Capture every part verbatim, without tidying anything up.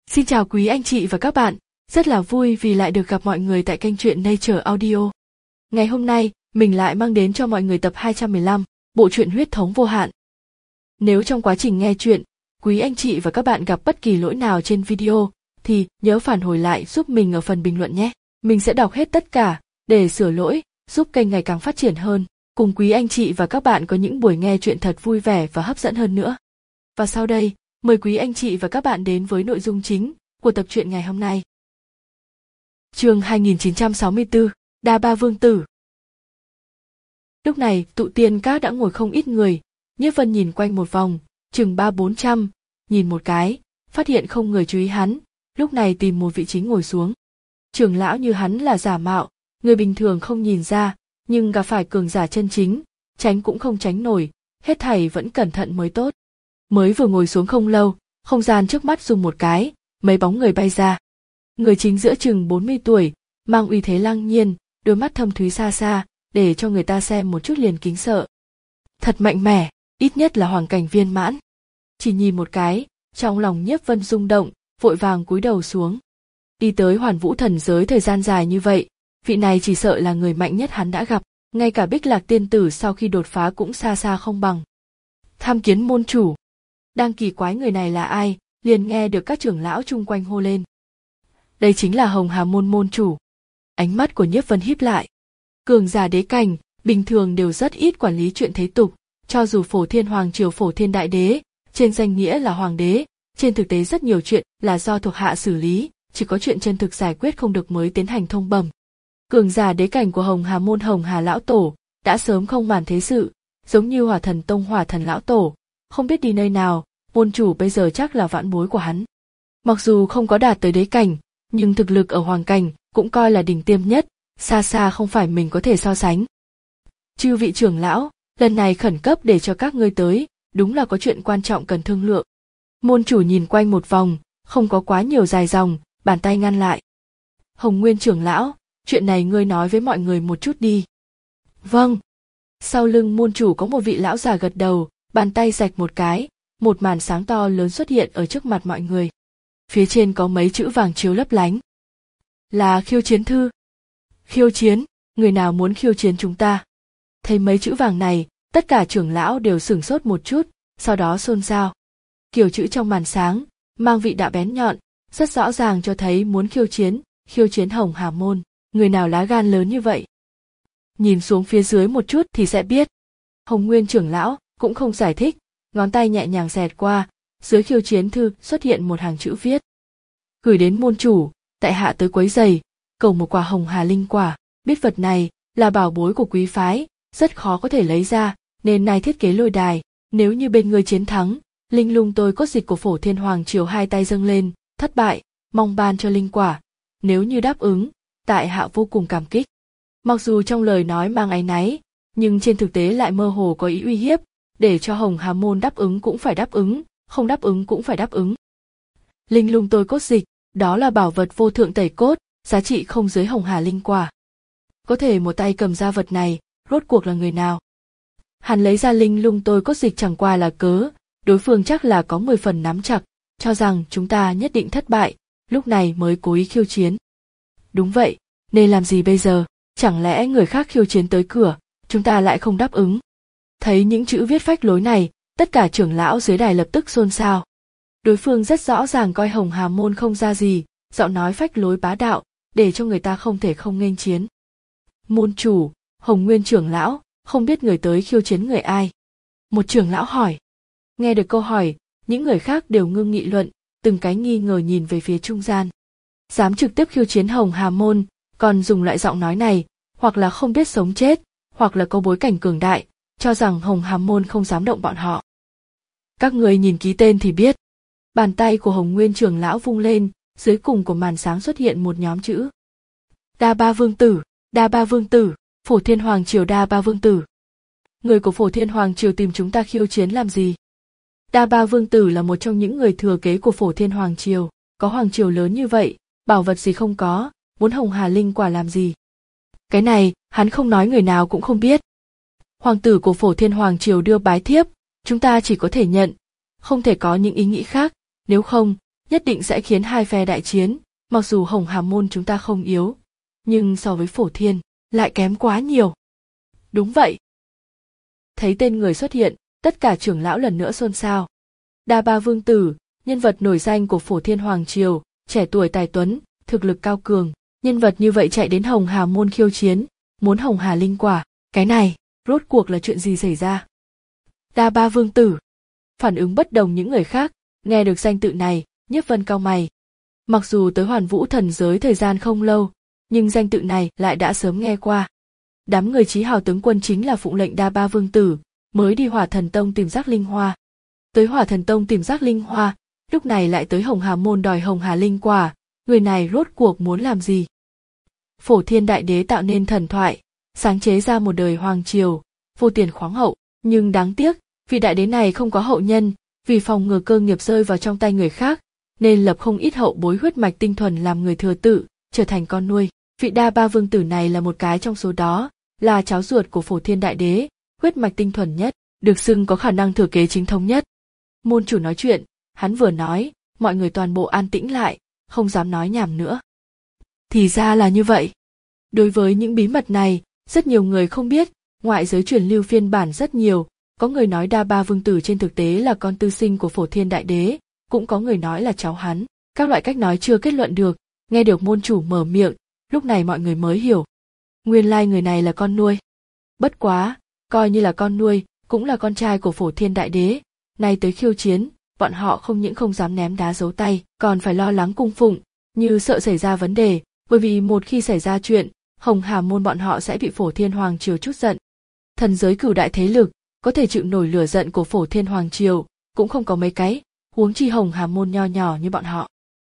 Xin chào quý anh chị và các bạn, rất là vui vì lại được gặp mọi người tại kênh truyện Nature Audio. Ngày hôm nay, mình lại mang đến cho mọi người tập hai trăm mười lăm, bộ truyện Huyết thống vô hạn. Nếu trong quá trình nghe truyện, quý anh chị và các bạn gặp bất kỳ lỗi nào trên video, thì nhớ phản hồi lại giúp mình ở phần bình luận nhé. Mình sẽ đọc hết tất cả, để sửa lỗi, giúp kênh ngày càng phát triển hơn, cùng quý anh chị và các bạn có những buổi nghe truyện thật vui vẻ và hấp dẫn hơn nữa. Và sau đây, mời quý anh chị và các bạn đến với nội dung chính của tập truyện ngày hôm nay. Chương hai nghìn chín trăm sáu mươi tư, Đa Ba Vương Tử. Lúc này, tụ tiên các đã ngồi không ít người, Nhiếp Vân nhìn quanh một vòng, chừng ba bốn trăm, nhìn một cái, phát hiện không người chú ý hắn, lúc này tìm một vị trí ngồi xuống. Trưởng lão như hắn là giả mạo, người bình thường không nhìn ra, nhưng gặp phải cường giả chân chính, tránh cũng không tránh nổi, hết thảy vẫn cẩn thận mới tốt. Mới vừa ngồi xuống không lâu, không gian trước mắt rung một cái, mấy bóng người bay ra. Người chính giữa chừng bốn mươi tuổi, mang uy thế lăng nhiên, đôi mắt thâm thúy xa xa, để cho người ta xem một chút liền kính sợ. Thật mạnh mẽ, ít nhất là hoàng cảnh viên mãn. Chỉ nhìn một cái, trong lòng Nhiếp Vân rung động, vội vàng cúi đầu xuống. Đi tới Hoàn Vũ thần giới thời gian dài như vậy, vị này chỉ sợ là người mạnh nhất hắn đã gặp, ngay cả Bích Lạc tiên tử sau khi đột phá cũng xa xa không bằng. Tham kiến môn chủ. Đang kỳ quái người này là ai, liền nghe được các trưởng lão chung quanh hô lên. Đây chính là Hồng Hà môn môn chủ. Ánh mắt của Nhiếp Vân híp lại. Cường giả đế cảnh, bình thường đều rất ít quản lý chuyện thế tục, cho dù Phổ Thiên Hoàng triều Phổ Thiên đại đế, trên danh nghĩa là hoàng đế, trên thực tế rất nhiều chuyện là do thuộc hạ xử lý, chỉ có chuyện chân thực giải quyết không được mới tiến hành thông bẩm. Cường giả đế cảnh của Hồng Hà môn Hồng Hà lão tổ đã sớm không màng thế sự, giống như Hỏa Thần Tông Hỏa Thần lão tổ, không biết đi nơi nào, môn chủ bây giờ chắc là vãn bối của hắn. Mặc dù không có đạt tới đế cảnh, nhưng thực lực ở hoàng cảnh cũng coi là đỉnh tiêm nhất, xa xa không phải mình có thể so sánh. Chư vị trưởng lão, lần này khẩn cấp để cho các ngươi tới, đúng là có chuyện quan trọng cần thương lượng. Môn chủ nhìn quanh một vòng, không có quá nhiều dài dòng, bàn tay ngăn lại. Hồng Nguyên trưởng lão, chuyện này ngươi nói với mọi người một chút đi. Vâng. Sau lưng môn chủ có một vị lão già gật đầu, bàn tay rạch một cái, một màn sáng to lớn xuất hiện ở trước mặt mọi người. Phía trên có mấy chữ vàng chiếu lấp lánh. Là khiêu chiến thư. Khiêu chiến, người nào muốn khiêu chiến chúng ta? Thấy mấy chữ vàng này, tất cả trưởng lão đều sửng sốt một chút, sau đó xôn xao. Kiểu chữ trong màn sáng, mang vị đạo bén nhọn, rất rõ ràng cho thấy muốn khiêu chiến, khiêu chiến Hồng Hà môn, người nào lá gan lớn như vậy? Nhìn xuống phía dưới một chút thì sẽ biết. Hồng Nguyên trưởng lão cũng không giải thích, ngón tay nhẹ nhàng xẹt qua, dưới khiêu chiến thư xuất hiện một hàng chữ viết. Gửi đến môn chủ, tại hạ tới quấy giày, cầu một quả Hồng Hà linh quả, biết vật này là bảo bối của quý phái, rất khó có thể lấy ra, nên nay thiết kế lôi đài, nếu như bên ngươi chiến thắng, linh lung tôi cốt dịch của Phổ Thiên Hoàng triều hai tay dâng lên, thất bại, mong ban cho linh quả, nếu như đáp ứng, tại hạ vô cùng cảm kích. Mặc dù trong lời nói mang áy náy, nhưng trên thực tế lại mơ hồ có ý uy hiếp, để cho Hồng Hà môn đáp ứng cũng phải đáp ứng, không đáp ứng cũng phải đáp ứng. Linh lung tôi cốt dịch, đó là bảo vật vô thượng tẩy cốt, giá trị không dưới Hồng Hà linh quả. Có thể một tay cầm ra vật này, rốt cuộc là người nào? Hắn lấy ra linh lung tôi cốt dịch chẳng qua là cớ, đối phương chắc là có mười phần nắm chặt, cho rằng chúng ta nhất định thất bại, lúc này mới cố ý khiêu chiến. Đúng vậy, nên làm gì bây giờ? Chẳng lẽ người khác khiêu chiến tới cửa, chúng ta lại không đáp ứng? Thấy những chữ viết phách lối này, tất cả trưởng lão dưới đài lập tức xôn xao. Đối phương rất rõ ràng coi Hồng Hà môn không ra gì, giọng nói phách lối bá đạo, để cho người ta không thể không nghênh chiến. Môn chủ, Hồng Nguyên trưởng lão, không biết người tới khiêu chiến người ai? Một trưởng lão hỏi. Nghe được câu hỏi, những người khác đều ngưng nghị luận, từng cái nghi ngờ nhìn về phía trung gian. Dám trực tiếp khiêu chiến Hồng Hà môn, còn dùng loại giọng nói này, hoặc là không biết sống chết, hoặc là có bối cảnh cường đại, cho rằng Hồng Hà môn không dám động bọn họ. Các người nhìn ký tên thì biết. Bàn tay của Hồng Nguyên trưởng lão vung lên, dưới cùng của màn sáng xuất hiện một nhóm chữ. Đa Ba Vương Tử, Đa Ba Vương Tử, Phổ Thiên Hoàng triều Đa Ba Vương Tử. Người của Phổ Thiên Hoàng triều tìm chúng ta khiêu chiến làm gì? Đa Ba Vương Tử là một trong những người thừa kế của Phổ Thiên Hoàng triều, có hoàng triều lớn như vậy, bảo vật gì không có, muốn Hồng Hà linh quả làm gì? Cái này, hắn không nói người nào cũng không biết. Hoàng tử của Phổ Thiên Hoàng triều đưa bái thiếp, chúng ta chỉ có thể nhận, không thể có những ý nghĩ khác, nếu không, nhất định sẽ khiến hai phe đại chiến, mặc dù Hồng Hà môn chúng ta không yếu, nhưng so với Phổ Thiên, lại kém quá nhiều. Đúng vậy. Thấy tên người xuất hiện, tất cả trưởng lão lần nữa xôn xao. Đa Ba Vương Tử, nhân vật nổi danh của Phổ Thiên Hoàng Triều, trẻ tuổi tài tuấn, thực lực cao cường, nhân vật như vậy chạy đến Hồng Hà môn khiêu chiến, muốn Hồng Hà linh quả, cái này, rốt cuộc là chuyện gì xảy ra? Đa Ba Vương Tử. Phản ứng bất đồng những người khác, nghe được danh tự này, Nhiếp Vân cau mày. Mặc dù tới Hoàn Vũ thần giới thời gian không lâu, nhưng danh tự này lại đã sớm nghe qua. Đám người Chí Hào tướng quân chính là phụng lệnh Đa Ba Vương Tử, mới đi Hỏa Thần Tông tìm Giác Linh Hoa. Tới Hỏa Thần Tông tìm Giác Linh Hoa, lúc này lại tới Hồng Hà môn đòi Hồng Hà linh quả, người này rốt cuộc muốn làm gì? Phổ Thiên Đại Đế tạo nên thần thoại, sáng chế ra một đời hoàng triều, vô tiền khoáng hậu, nhưng đáng tiếc, vị đại đế này không có hậu nhân, vì phòng ngừa cơ nghiệp rơi vào trong tay người khác, nên lập không ít hậu bối huyết mạch tinh thuần làm người thừa tự, trở thành con nuôi. Vị Đa Ba Vương Tử này là một cái trong số đó, là cháu ruột của Phổ Thiên Đại Đế, huyết mạch tinh thuần nhất, được xưng có khả năng thừa kế chính thống nhất. Môn chủ nói chuyện, hắn vừa nói, mọi người toàn bộ an tĩnh lại, không dám nói nhảm nữa. Thì ra là như vậy. Đối với những bí mật này, rất nhiều người không biết, ngoại giới truyền lưu phiên bản rất nhiều, có người nói Đa Ba Vương Tử trên thực tế là con tư sinh của Phổ Thiên Đại Đế, cũng có người nói là cháu hắn, các loại cách nói chưa kết luận được, nghe được môn chủ mở miệng, lúc này mọi người mới hiểu. Nguyên lai người này là con nuôi. Bất quá, coi như là con nuôi, cũng là con trai của Phổ Thiên Đại Đế, nay tới khiêu chiến, bọn họ không những không dám ném đá giấu tay, còn phải lo lắng cung phụng, như sợ xảy ra vấn đề, bởi vì một khi xảy ra chuyện, Hồng Hà môn bọn họ sẽ bị Phổ Thiên Hoàng Triều trút giận. Thần giới cửu đại thế lực, có thể chịu nổi lửa giận của Phổ Thiên Hoàng Triều, cũng không có mấy cái, huống chi Hồng Hà môn nho nhỏ như bọn họ.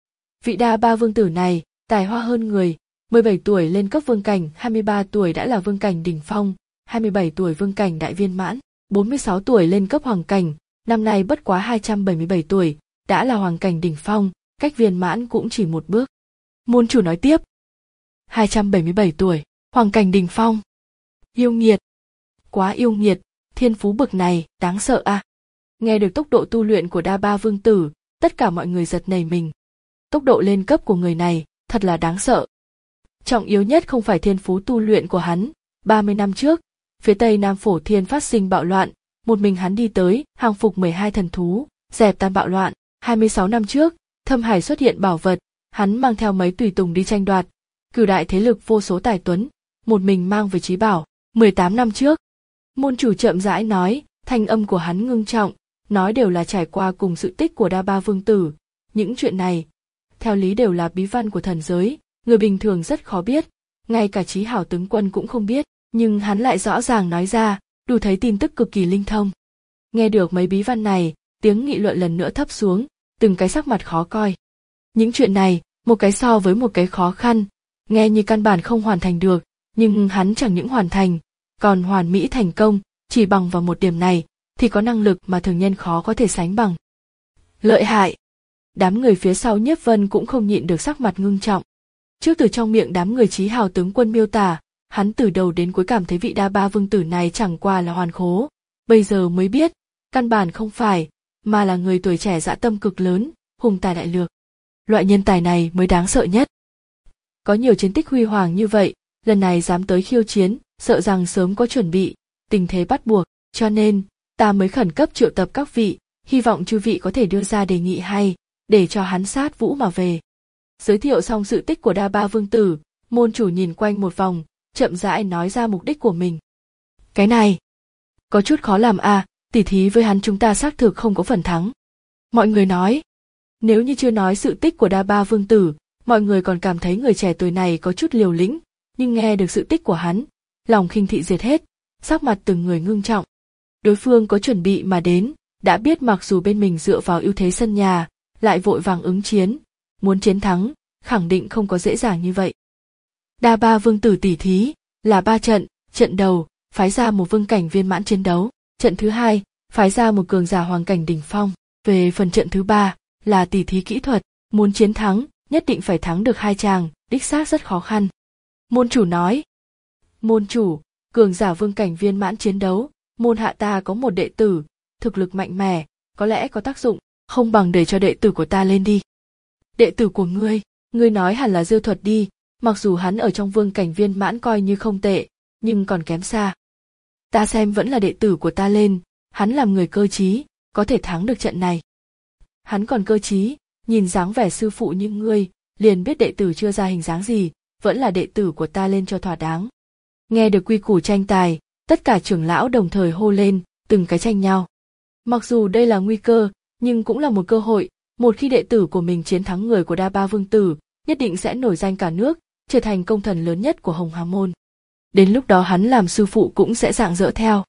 Vị Đa Ba Vương Tử này, tài hoa hơn người, mười bảy tuổi lên cấp vương cảnh, hai mươi ba tuổi đã là vương cảnh đỉnh phong, hai mươi bảy tuổi vương cảnh đại viên mãn, bốn mươi sáu tuổi lên cấp hoàng cảnh, năm nay bất quá hai trăm bảy mươi bảy tuổi, đã là hoàng cảnh đỉnh phong, cách viên mãn cũng chỉ một bước. Môn chủ nói tiếp. hai trăm bảy mươi bảy tuổi, hoàng cảnh đỉnh phong. Yêu nghiệt. Quá yêu nghiệt, thiên phú bực này, đáng sợ à. Nghe được tốc độ tu luyện của Đa Ba Vương Tử, tất cả mọi người giật nảy mình. Tốc độ lên cấp của người này, thật là đáng sợ. Trọng yếu nhất không phải thiên phú tu luyện của hắn, ba mươi năm trước, phía tây Nam Phổ Thiên phát sinh bạo loạn, một mình hắn đi tới, hàng phục mười hai thần thú, dẹp tan bạo loạn, hai mươi sáu năm trước, Thâm Hải xuất hiện bảo vật, hắn mang theo mấy tùy tùng đi tranh đoạt, cửu đại thế lực vô số tài tuấn, một mình mang về chí bảo, mười tám năm trước. Môn chủ chậm rãi nói, thanh âm của hắn ngưng trọng, nói đều là trải qua cùng sự tích của Đa Ba Vương Tử, những chuyện này, theo lý đều là bí văn của thần giới, người bình thường rất khó biết, ngay cả Chí Hảo tướng quân cũng không biết, nhưng hắn lại rõ ràng nói ra, đủ thấy tin tức cực kỳ linh thông. Nghe được mấy bí văn này, tiếng nghị luận lần nữa thấp xuống, từng cái sắc mặt khó coi. Những chuyện này, một cái so với một cái khó khăn, nghe như căn bản không hoàn thành được, nhưng hắn chẳng những hoàn thành, còn hoàn mỹ thành công, chỉ bằng vào một điểm này, thì có năng lực mà thường nhân khó có thể sánh bằng. Lợi hại. Đám người phía sau Nhiếp Vân cũng không nhịn được sắc mặt ngưng trọng. Trước từ trong miệng đám người Chí Hào tướng quân miêu tả, hắn từ đầu đến cuối cảm thấy vị Đa Ba Vương Tử này chẳng qua là hoàn khố, bây giờ mới biết, căn bản không phải, mà là người tuổi trẻ dã tâm cực lớn, hùng tài đại lược. Loại nhân tài này mới đáng sợ nhất. Có nhiều chiến tích huy hoàng như vậy, lần này dám tới khiêu chiến, sợ rằng sớm có chuẩn bị, tình thế bắt buộc, cho nên, ta mới khẩn cấp triệu tập các vị, hy vọng chư vị có thể đưa ra đề nghị hay, để cho hắn sát vũ mà về. Giới thiệu xong sự tích của Đa Ba Vương Tử, môn chủ nhìn quanh một vòng, chậm rãi nói ra mục đích của mình. Cái này, có chút khó làm à, tỉ thí với hắn chúng ta xác thực không có phần thắng. Mọi người nói, nếu như chưa nói sự tích của Đa Ba Vương Tử, mọi người còn cảm thấy người trẻ tuổi này có chút liều lĩnh, nhưng nghe được sự tích của hắn, lòng khinh thị diệt hết, sắc mặt từng người ngưng trọng. Đối phương có chuẩn bị mà đến, đã biết mặc dù bên mình dựa vào ưu thế sân nhà, lại vội vàng ứng chiến, muốn chiến thắng, khẳng định không có dễ dàng như vậy. Đa Ba Vương Tử tỉ thí là ba trận, trận đầu phái ra một vương cảnh viên mãn chiến đấu, trận thứ hai phái ra một cường giả hoàng cảnh đỉnh phong. Về phần trận thứ ba là tỉ thí kỹ thuật, muốn chiến thắng nhất định phải thắng được hai chàng, đích xác rất khó khăn. Môn chủ nói, môn chủ, cường giả vương cảnh viên mãn chiến đấu, môn hạ ta có một đệ tử, thực lực mạnh mẽ, có lẽ có tác dụng, không bằng để cho đệ tử của ta lên đi. đệ tử của ngươi, ngươi nói hẳn là Diêu Thuật đi, mặc dù hắn ở trong vương cảnh viên mãn coi như không tệ, nhưng còn kém xa. Ta xem vẫn là đệ tử của ta lên, hắn làm người cơ trí, có thể thắng được trận này. Hắn còn cơ trí, nhìn dáng vẻ sư phụ như ngươi, liền biết đệ tử chưa ra hình dáng gì, vẫn là đệ tử của ta lên cho thỏa đáng. Nghe được quy củ tranh tài, tất cả trưởng lão đồng thời hô lên, từng cái tranh nhau. Mặc dù đây là nguy cơ, nhưng cũng là một cơ hội, một khi đệ tử của mình chiến thắng người của Đa Ba Vương Tử, nhất định sẽ nổi danh cả nước, trở thành công thần lớn nhất của Hồng Hà Môn. Đến lúc đó hắn làm sư phụ cũng sẽ rạng rỡ theo.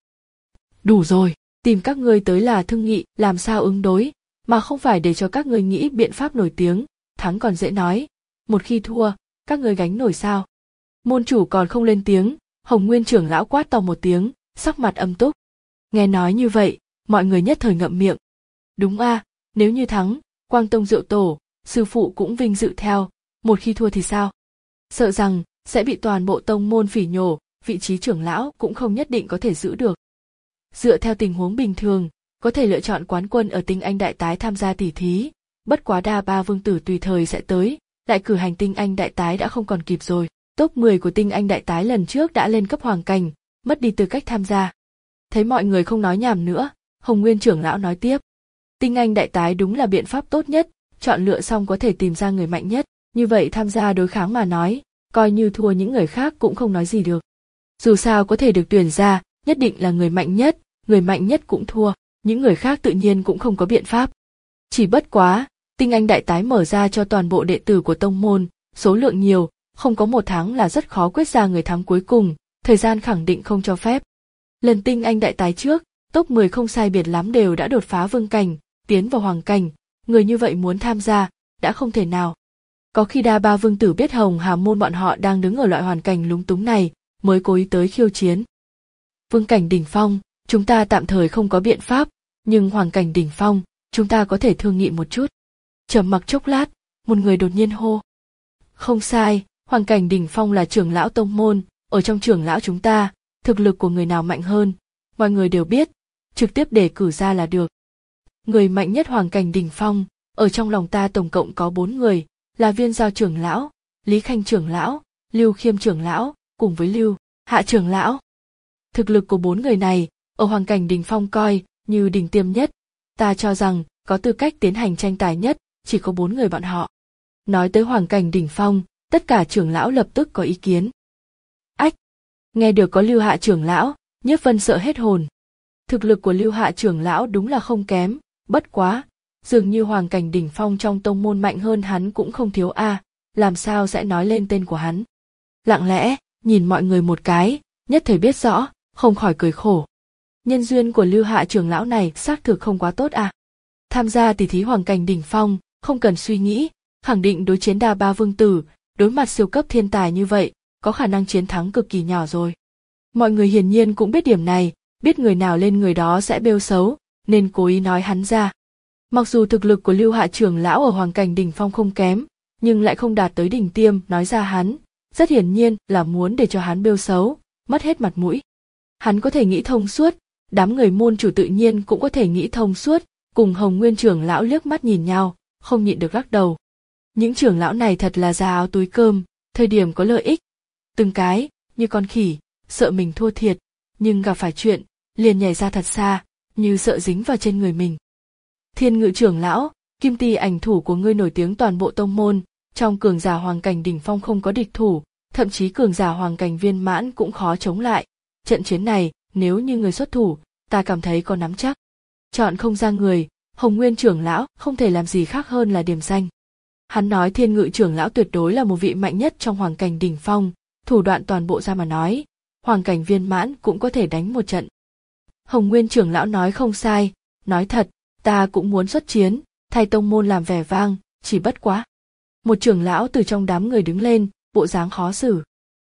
Đủ rồi, tìm các ngươi tới là thương nghị làm sao ứng đối, mà không phải để cho các ngươi nghĩ biện pháp nổi tiếng, thắng còn dễ nói, một khi thua, các ngươi gánh nổi sao. Môn chủ còn không lên tiếng, Hồng Nguyên trưởng lão quát to một tiếng, sắc mặt âm túc. Nghe nói như vậy, mọi người nhất thời ngậm miệng. Đúng a, à, nếu như thắng, Quang Tông Diệu Tổ, sư phụ cũng vinh dự theo, một khi thua thì sao? Sợ rằng sẽ bị toàn bộ tông môn phỉ nhổ, vị trí trưởng lão cũng không nhất định có thể giữ được. Dựa theo tình huống bình thường, có thể lựa chọn quán quân ở tinh anh đại tái tham gia tỷ thí, bất quá Đa Ba Vương Tử tùy thời sẽ tới, đại cử hành tinh anh đại tái đã không còn kịp rồi. Top mười của tinh anh đại tái lần trước đã lên cấp hoàng cảnh, mất đi tư cách tham gia. Thấy mọi người không nói nhảm nữa, Hồng Nguyên trưởng lão nói tiếp. Tinh anh đại tái đúng là biện pháp tốt nhất, chọn lựa xong có thể tìm ra người mạnh nhất, như vậy tham gia đối kháng mà nói, coi như thua những người khác cũng không nói gì được. Dù sao có thể được tuyển ra, nhất định là người mạnh nhất, người mạnh nhất cũng thua, những người khác tự nhiên cũng không có biện pháp. Chỉ bất quá, tinh anh đại tái mở ra cho toàn bộ đệ tử của tông môn, số lượng nhiều, không có một tháng là rất khó quyết ra người thắng cuối cùng, thời gian khẳng định không cho phép. Lần tinh anh đại tái trước, top mười không sai biệt lắm đều đã đột phá vương cảnh, tiến vào hoàng cảnh, người như vậy muốn tham gia, đã không thể nào. Có khi Đa Ba Vương Tử biết Hồng Hà Môn bọn họ đang đứng ở loại hoàn cảnh lúng túng này, mới cố ý tới khiêu chiến. Vương cảnh đỉnh phong, chúng ta tạm thời không có biện pháp, nhưng hoàng cảnh đỉnh phong, chúng ta có thể thương nghị một chút. Trầm mặc chốc lát, một người đột nhiên hô. Không sai, hoàng cảnh đỉnh phong là trưởng lão tông môn, ở trong trưởng lão chúng ta, thực lực của người nào mạnh hơn, mọi người đều biết, trực tiếp đề cử ra là được. Người mạnh nhất hoàng cảnh đỉnh phong, ở trong lòng ta tổng cộng có bốn người, là Viên Giao trưởng lão, Lý Khanh trưởng lão, Lưu Khiêm trưởng lão, cùng với Lưu Hạ trưởng lão. Thực lực của bốn người này, ở hoàng cảnh đỉnh phong coi như đỉnh tiêm nhất, ta cho rằng có tư cách tiến hành tranh tài nhất, chỉ có bốn người bọn họ. Nói tới hoàng cảnh đỉnh phong, tất cả trưởng lão lập tức có ý kiến. Ách! Nghe được có Lưu Hạ trưởng lão, Nhiếp Vân sợ hết hồn. Thực lực của Lưu Hạ trưởng lão đúng là không kém, bất quá, dường như hoàng cảnh đỉnh phong trong tông môn mạnh hơn hắn cũng không thiếu a, à, làm sao sẽ nói lên tên của hắn. Lặng lẽ, nhìn mọi người một cái, nhất thời biết rõ, không khỏi cười khổ. Nhân duyên của Lưu Hạ trưởng lão này xác thực không quá tốt à. Tham gia tỷ thí hoàng cảnh đỉnh phong, không cần suy nghĩ, khẳng định đối chiến Đa Ba Vương Tử, đối mặt siêu cấp thiên tài như vậy, có khả năng chiến thắng cực kỳ nhỏ rồi. Mọi người hiển nhiên cũng biết điểm này, biết người nào lên người đó sẽ bêu xấu, nên cố ý nói hắn ra. Mặc dù thực lực của Lưu Hạ trưởng lão ở hoàng cảnh đỉnh phong không kém, nhưng lại không đạt tới đỉnh tiêm, nói ra hắn, rất hiển nhiên là muốn để cho hắn bêu xấu, mất hết mặt mũi. Hắn có thể nghĩ thông suốt, đám người môn chủ tự nhiên cũng có thể nghĩ thông suốt, cùng Hồng Nguyên trưởng lão liếc mắt nhìn nhau, không nhịn được lắc đầu. Những trưởng lão này thật là da áo túi cơm, thời điểm có lợi ích, từng cái như con khỉ, sợ mình thua thiệt, nhưng gặp phải chuyện liền nhảy ra thật xa, như sợ dính vào trên người mình. Thiên Ngự trưởng lão, Kim Ti ảnh thủ của ngươi nổi tiếng toàn bộ tông môn, trong cường giả hoàng cảnh đỉnh phong không có địch thủ, thậm chí cường giả hoàng cảnh viên mãn cũng khó chống lại. Trận chiến này, nếu như người xuất thủ, ta cảm thấy có nắm chắc. Chọn không ra người, Hồng Nguyên trưởng lão không thể làm gì khác hơn là điểm danh. Hắn nói Thiên Ngự trưởng lão tuyệt đối là một vị mạnh nhất trong hoàng cảnh đỉnh phong, thủ đoạn toàn bộ ra mà nói, hoàng cảnh viên mãn cũng có thể đánh một trận. Hồng Nguyên trưởng lão nói không sai, nói thật, ta cũng muốn xuất chiến, thay tông môn làm vẻ vang, chỉ bất quá. Một trưởng lão từ trong đám người đứng lên, bộ dáng khó xử.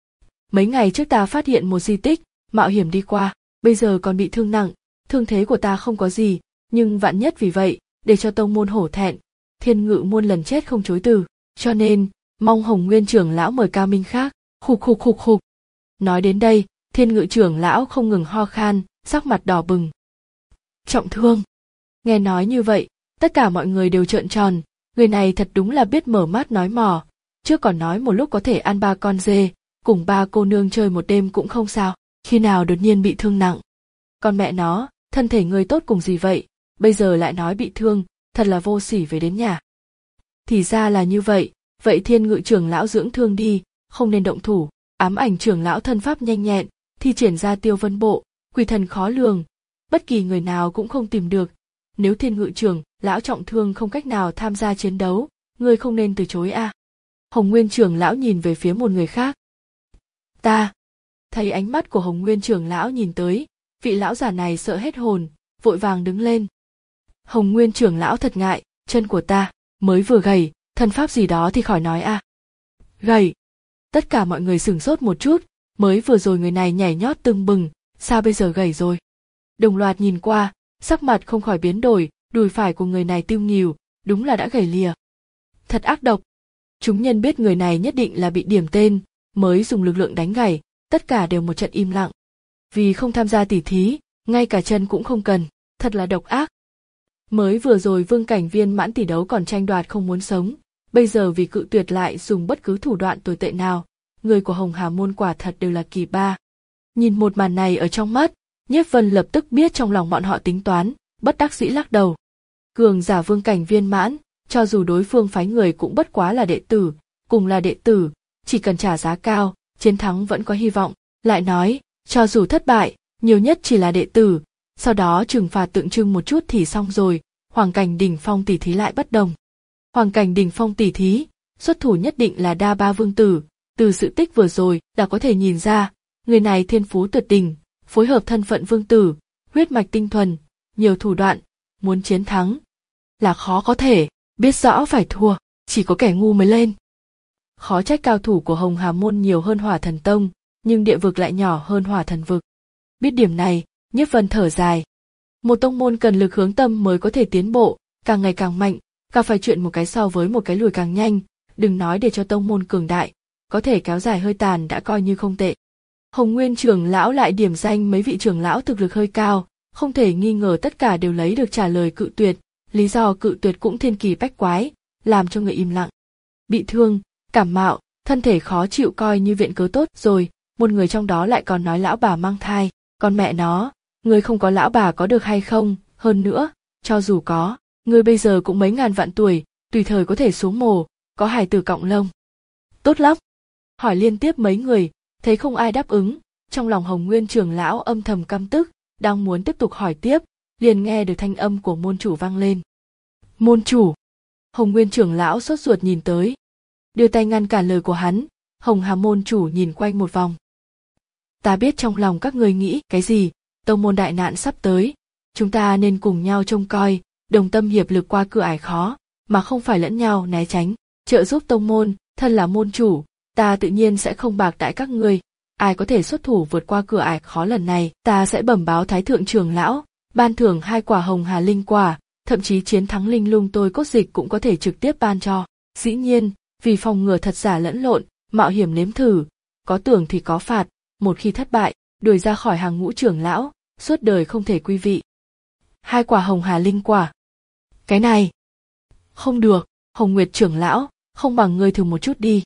Mấy ngày trước ta phát hiện một di tích, mạo hiểm đi qua, bây giờ còn bị thương nặng, thương thế của ta không có gì, nhưng vạn nhất vì vậy, để cho tông môn hổ thẹn, Thiên Ngự môn lần chết không chối từ, cho nên, mong Hồng Nguyên trưởng lão mời cao minh khác, khục khục khục khục. Nói đến đây, Thiên Ngự trưởng lão không ngừng ho khan, sắc mặt đỏ bừng. Trọng thương. Nghe nói như vậy, tất cả mọi người đều trợn tròn, Người này thật đúng là biết mở mắt nói mò, trước còn nói một lúc có thể ăn ba con dê, cùng ba cô nương chơi một đêm cũng không sao, khi nào đột nhiên bị thương nặng. Con mẹ nó, thân thể người tốt cùng gì vậy, bây giờ lại nói bị thương, thật là vô sỉ về đến nhà. Thì ra là như vậy, vậy Thiên Ngự trưởng lão dưỡng thương đi, không nên động thủ. Ám Ảnh trưởng lão thân pháp nhanh nhẹn, thi triển ra Tiêu Vân bộ, quỷ thần khó lường, bất kỳ người nào cũng không tìm được. Nếu Thiên Ngự trưởng lão trọng thương không cách nào tham gia chiến đấu, ngươi không nên từ chối a. À. Hồng Nguyên trưởng lão nhìn về phía một người khác. Ta. Thấy ánh mắt của Hồng Nguyên trưởng lão nhìn tới, vị lão già này sợ hết hồn, vội vàng đứng lên. Hồng Nguyên trưởng lão thật ngại, chân của ta mới vừa gầy, thân pháp gì đó thì khỏi nói a. À. Gầy. Tất cả mọi người sửng sốt một chút, mới vừa rồi người này nhảy nhót tưng bừng, sao bây giờ gầy rồi? Đồng loạt nhìn qua, sắc mặt không khỏi biến đổi, đùi phải của người này tiêu nghìu, đúng là đã gầy lìa. Thật ác độc. Chúng nhân biết người này nhất định là bị điểm tên, mới dùng lực lượng đánh gãy, tất cả đều một trận im lặng. Vì không tham gia tỉ thí, ngay cả chân cũng không cần, thật là độc ác. Mới vừa rồi Vương Cảnh Viên mãn tỷ đấu còn tranh đoạt không muốn sống, bây giờ vì cự tuyệt lại dùng bất cứ thủ đoạn tồi tệ nào, người của Hồng Hà môn quả thật đều là kỳ ba. Nhìn một màn này ở trong mắt, Nhiếp Vân lập tức biết trong lòng bọn họ tính toán, bất đắc dĩ lắc đầu. Cường giả Vương Cảnh Viên mãn, cho dù đối phương phái người cũng bất quá là đệ tử, cùng là đệ tử, chỉ cần trả giá cao, chiến thắng vẫn có hy vọng. Lại nói, cho dù thất bại, nhiều nhất chỉ là đệ tử, sau đó trừng phạt tượng trưng một chút thì xong rồi. Hoàng Cảnh đỉnh phong tỷ thí lại bất đồng. Hoàng Cảnh đỉnh phong tỷ thí, xuất thủ nhất định là Đa Ba Vương Tử, từ sự tích vừa rồi đã có thể nhìn ra, người này thiên phú tuyệt đỉnh, phối hợp thân phận vương tử, huyết mạch tinh thuần, nhiều thủ đoạn, muốn chiến thắng là khó có thể, biết rõ phải thua, chỉ có kẻ ngu mới lên. Khó trách cao thủ của Hồng Hà môn nhiều hơn Hỏa Thần Tông, nhưng địa vực lại nhỏ hơn Hỏa Thần vực. Biết điểm này, Nhiếp Vân thở dài. Một tông môn cần lực hướng tâm mới có thể tiến bộ, càng ngày càng mạnh, càng phải chuyện một cái so với một cái lùi càng nhanh, đừng nói để cho tông môn cường đại, có thể kéo dài hơi tàn đã coi như không tệ. Hồng Nguyên trưởng lão lại điểm danh mấy vị trưởng lão thực lực hơi cao, không thể nghi ngờ tất cả đều lấy được trả lời cự tuyệt, lý do cự tuyệt cũng thiên kỳ bách quái, làm cho người im lặng. Bị thương, cảm mạo, thân thể khó chịu coi như viện cớ tốt rồi, một người trong đó lại còn nói lão bà mang thai, con mẹ nó, người không có lão bà có được hay không, hơn nữa, cho dù có, người bây giờ cũng mấy ngàn vạn tuổi, tùy thời có thể xuống mồ, có hài tử cọng lông. Tốt lắm. Hỏi liên tiếp mấy người, thấy không ai đáp ứng, trong lòng Hồng Nguyên trưởng lão âm thầm căm tức, đang muốn tiếp tục hỏi tiếp, liền nghe được thanh âm của môn chủ vang lên. Môn chủ. Hồng Nguyên trưởng lão sốt ruột nhìn tới, đưa tay ngăn cản lời của hắn. Hồng Hà môn chủ nhìn quanh một vòng. Ta biết trong lòng các người nghĩ cái gì, tông môn đại nạn sắp tới, chúng ta nên cùng nhau trông coi, đồng tâm hiệp lực qua cửa ải khó, mà không phải lẫn nhau né tránh, trợ giúp tông môn. Thân là môn chủ, ta tự nhiên sẽ không bạc đãi các ngươi, ai có thể xuất thủ vượt qua cửa ải khó lần này, ta sẽ bẩm báo Thái thượng trưởng lão, ban thưởng hai quả Hồng Hà linh quả, thậm chí chiến thắng linh lung tôi cốt dịch cũng có thể trực tiếp ban cho. Dĩ nhiên, vì phòng ngừa thật giả lẫn lộn, mạo hiểm nếm thử, có tưởng thì có phạt, một khi thất bại, đuổi ra khỏi hàng ngũ trưởng lão, suốt đời không thể quy vị. Hai quả Hồng Hà linh quả. Cái này, không được, Hồng Nguyệt trưởng lão, không bằng ngươi thử một chút đi.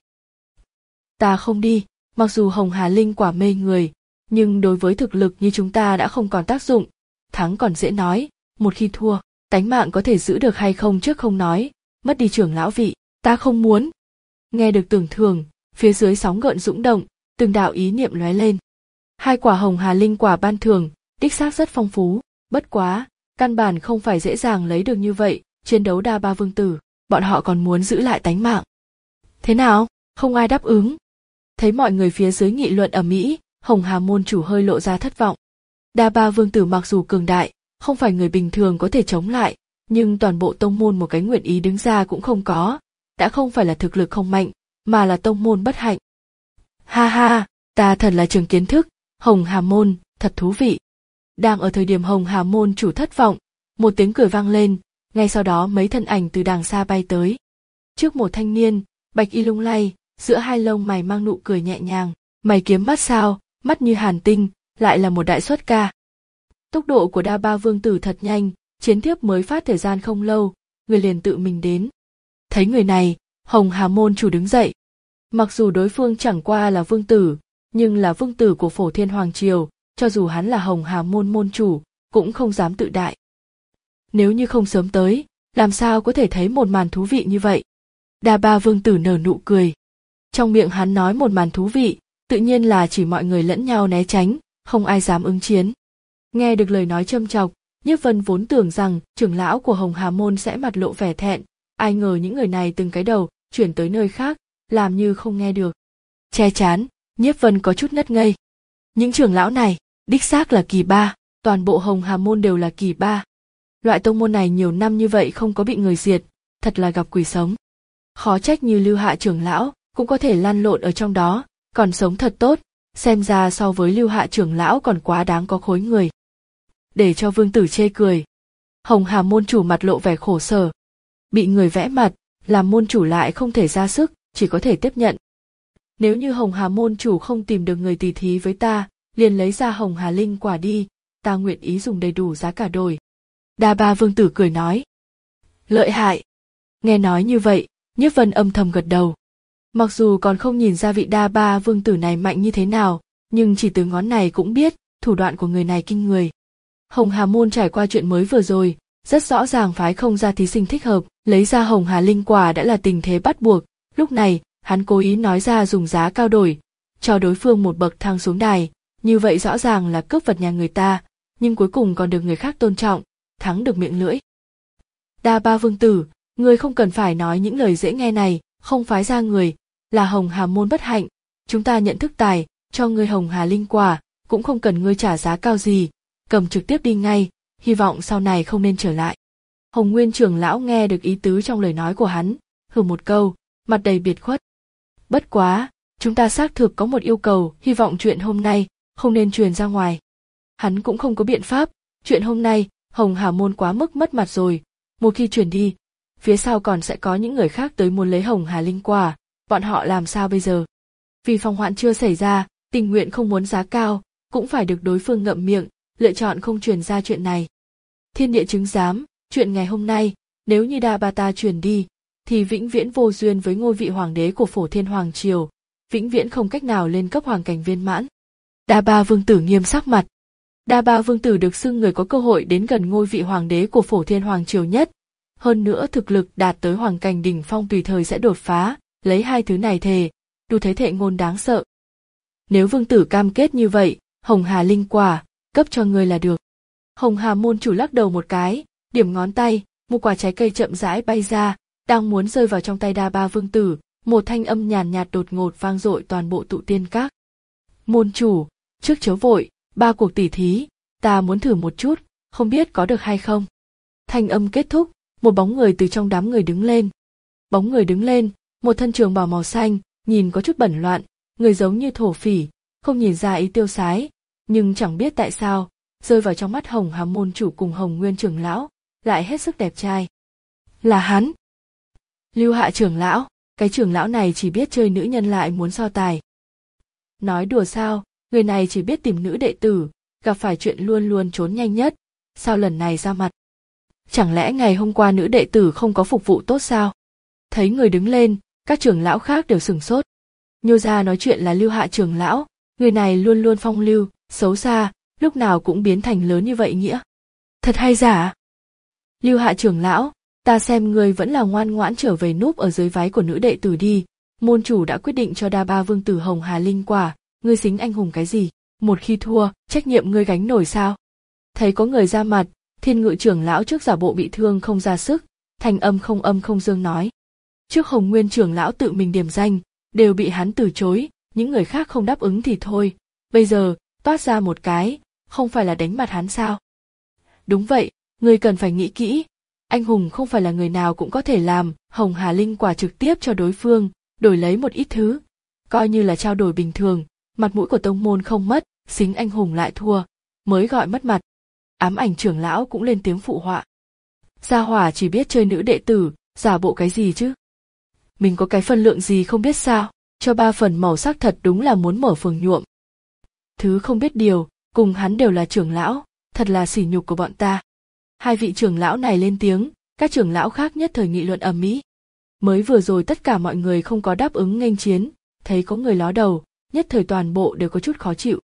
Ta không đi, mặc dù Hồng Hà linh quả mê người, nhưng đối với thực lực như chúng ta đã không còn tác dụng, thắng còn dễ nói, một khi thua, tánh mạng có thể giữ được hay không trước không nói, mất đi trưởng lão vị, ta không muốn. Nghe được tưởng thưởng, phía dưới sóng gợn dũng động, từng đạo ý niệm lóe lên. Hai quả Hồng Hà linh quả ban thưởng, đích xác rất phong phú, bất quá, căn bản không phải dễ dàng lấy được như vậy, chiến đấu Đa Ba Vương Tử, bọn họ còn muốn giữ lại tánh mạng. Thế nào, không ai đáp ứng. Thấy mọi người phía dưới nghị luận ầm ĩ, Hồng Hà môn chủ hơi lộ ra thất vọng. Đa Ba Vương Tử mặc dù cường đại, không phải người bình thường có thể chống lại, nhưng toàn bộ tông môn một cái nguyện ý đứng ra cũng không có, đã không phải là thực lực không mạnh, mà là tông môn bất hạnh. Ha ha, ta thật là trường kiến thức, Hồng Hà môn, thật thú vị. Đang ở thời điểm Hồng Hà môn chủ thất vọng, một tiếng cười vang lên, ngay sau đó mấy thân ảnh từ đàng xa bay tới. Trước một thanh niên, bạch y lung lay, giữa hai lông mày mang nụ cười nhẹ nhàng, mày kiếm mắt sao, mắt như hàn tinh, lại là một đại xuất ca. Tốc độ của Đa Ba Vương Tử thật nhanh, chiến thiếp mới phát thời gian không lâu, người liền tự mình đến. Thấy người này, Hồng Hà môn chủ đứng dậy. Mặc dù đối phương chẳng qua là vương tử, nhưng là vương tử của Phổ Thiên Hoàng Triều, cho dù hắn là Hồng Hà môn môn chủ, cũng không dám tự đại. Nếu như không sớm tới, làm sao có thể thấy một màn thú vị như vậy? Đa Ba vương tử nở nụ cười. Trong miệng hắn nói một màn thú vị, tự nhiên là chỉ mọi người lẫn nhau né tránh, không ai dám ứng chiến. Nghe được lời nói châm chọc, Nhiếp Vân vốn tưởng rằng trưởng lão của Hồng Hà môn sẽ mặt lộ vẻ thẹn, ai ngờ những người này từng cái đầu chuyển tới nơi khác, làm như không nghe được. Che chán, Nhiếp Vân có chút ngất ngây. Những trưởng lão này, đích xác là kỳ ba, toàn bộ Hồng Hà môn đều là kỳ ba. Loại tông môn này nhiều năm như vậy không có bị người diệt, thật là gặp quỷ sống. Khó trách như Lưu Hạ trưởng lão cũng có thể lăn lộn ở trong đó, còn sống thật tốt, xem ra so với Lưu Hạ trưởng lão còn quá đáng có khối người. Để cho vương tử chê cười. Hồng Hà môn chủ mặt lộ vẻ khổ sở. Bị người vẽ mặt, làm môn chủ lại không thể ra sức, chỉ có thể tiếp nhận. Nếu như Hồng Hà môn chủ không tìm được người tỉ thí với ta, liền lấy ra Hồng Hà linh quả đi, ta nguyện ý dùng đầy đủ giá cả đổi. Đa Ba vương tử cười nói. Lợi hại. Nghe nói như vậy, Nhiếp Vân âm thầm gật đầu. Mặc dù còn không nhìn ra vị Đa Ba vương tử này mạnh như thế nào, nhưng chỉ từ ngón này cũng biết, thủ đoạn của người này kinh người. Hồng Hà môn trải qua chuyện mới vừa rồi, rất rõ ràng phái không ra thí sinh thích hợp, lấy ra Hồng Hà linh quả đã là tình thế bắt buộc, lúc này, hắn cố ý nói ra dùng giá cao đổi, cho đối phương một bậc thang xuống đài, như vậy rõ ràng là cướp vật nhà người ta, nhưng cuối cùng còn được người khác tôn trọng, thắng được miệng lưỡi. Đa Ba vương tử, ngươi không cần phải nói những lời dễ nghe này, không phái ra người, là Hồng Hà môn bất hạnh, chúng ta nhận thức tài, cho ngươi Hồng Hà linh quả, cũng không cần ngươi trả giá cao gì, cầm trực tiếp đi ngay, hy vọng sau này không nên trở lại. Hồng Nguyên trưởng lão nghe được ý tứ trong lời nói của hắn, hừ một câu, mặt đầy biệt khuất. Bất quá, chúng ta xác thực có một yêu cầu, hy vọng chuyện hôm nay không nên truyền ra ngoài. Hắn cũng không có biện pháp, chuyện hôm nay, Hồng Hà môn quá mức mất mặt rồi, một khi truyền đi, phía sau còn sẽ có những người khác tới muốn lấy Hồng Hà linh quả, bọn họ làm sao bây giờ? Vì phòng hoạn chưa xảy ra, tình nguyện không muốn giá cao, cũng phải được đối phương ngậm miệng, lựa chọn không truyền ra chuyện này. Thiên địa chứng giám, chuyện ngày hôm nay, nếu như Đa Ba ta truyền đi, thì vĩnh viễn vô duyên với ngôi vị hoàng đế của Phổ Thiên Hoàng Triều, vĩnh viễn không cách nào lên cấp hoàng cảnh viên mãn. Đa Ba vương tử nghiêm sắc mặt. Đa Ba vương tử được xưng người có cơ hội đến gần ngôi vị hoàng đế của Phổ Thiên Hoàng Triều nhất, hơn nữa thực lực đạt tới hoàng cảnh đỉnh phong tùy thời sẽ đột phá, lấy hai thứ này thề, đủ thấy thệ ngôn đáng sợ. Nếu vương tử cam kết như vậy, Hồng Hà linh quả, cấp cho ngươi là được. Hồng Hà môn chủ lắc đầu một cái, điểm ngón tay, một quả trái cây chậm rãi bay ra, đang muốn rơi vào trong tay Đa Ba vương tử, một thanh âm nhàn nhạt đột ngột vang dội toàn bộ tụ tiên các. Môn chủ, trước chớ vội, ba cuộc tỉ thí, ta muốn thử một chút, không biết có được hay không. Thanh âm kết thúc, một bóng người từ trong đám người đứng lên. Bóng người đứng lên, một thân trường bào màu xanh, nhìn có chút bẩn loạn, người giống như thổ phỉ, không nhìn ra ý tiêu sái, nhưng chẳng biết tại sao, rơi vào trong mắt Hồng Hà môn chủ cùng Hồng Nguyên trưởng lão, lại hết sức đẹp trai. Là hắn. Lưu Hạ trưởng lão, cái trưởng lão này chỉ biết chơi nữ nhân lại muốn so tài. Nói đùa sao, người này chỉ biết tìm nữ đệ tử, gặp phải chuyện luôn luôn trốn nhanh nhất, sao lần này ra mặt? Chẳng lẽ ngày hôm qua nữ đệ tử không có phục vụ tốt sao? Thấy người đứng lên, các trưởng lão khác đều sửng sốt. Nhô ra nói chuyện là Lưu Hạ trưởng lão, người này luôn luôn phong lưu, xấu xa, lúc nào cũng biến thành lớn như vậy nghĩa. Thật hay giả? Lưu Hạ trưởng lão, ta xem ngươi vẫn là ngoan ngoãn trở về núp ở dưới váy của nữ đệ tử đi, môn chủ đã quyết định cho Đa Ba vương tử Hồng Hà linh quả, ngươi xính anh hùng cái gì, một khi thua, trách nhiệm ngươi gánh nổi sao? Thấy có người ra mặt, Thiên Ngự trưởng lão trước giả bộ bị thương không ra sức, thành âm không âm không dương nói. Trước Hồng Nguyên trưởng lão tự mình điểm danh, đều bị hắn từ chối, những người khác không đáp ứng thì thôi, bây giờ, toát ra một cái, không phải là đánh mặt hắn sao? Đúng vậy, ngươi cần phải nghĩ kỹ, anh hùng không phải là người nào cũng có thể làm, Hồng Hà linh quả trực tiếp cho đối phương, đổi lấy một ít thứ, coi như là trao đổi bình thường, mặt mũi của tông môn không mất, xính anh hùng lại thua, mới gọi mất mặt. Ám Ảnh trưởng lão cũng lên tiếng phụ họa. Gia hỏa chỉ biết chơi nữ đệ tử, giả bộ cái gì chứ? Mình có cái phân lượng gì không biết sao, cho ba phần màu sắc thật đúng là muốn mở phường nhuộm. Thứ không biết điều, cùng hắn đều là trưởng lão, thật là sỉ nhục của bọn ta. Hai vị trưởng lão này lên tiếng, các trưởng lão khác nhất thời nghị luận ầm ĩ. Mới vừa rồi tất cả mọi người không có đáp ứng nghênh chiến, thấy có người ló đầu, nhất thời toàn bộ đều có chút khó chịu.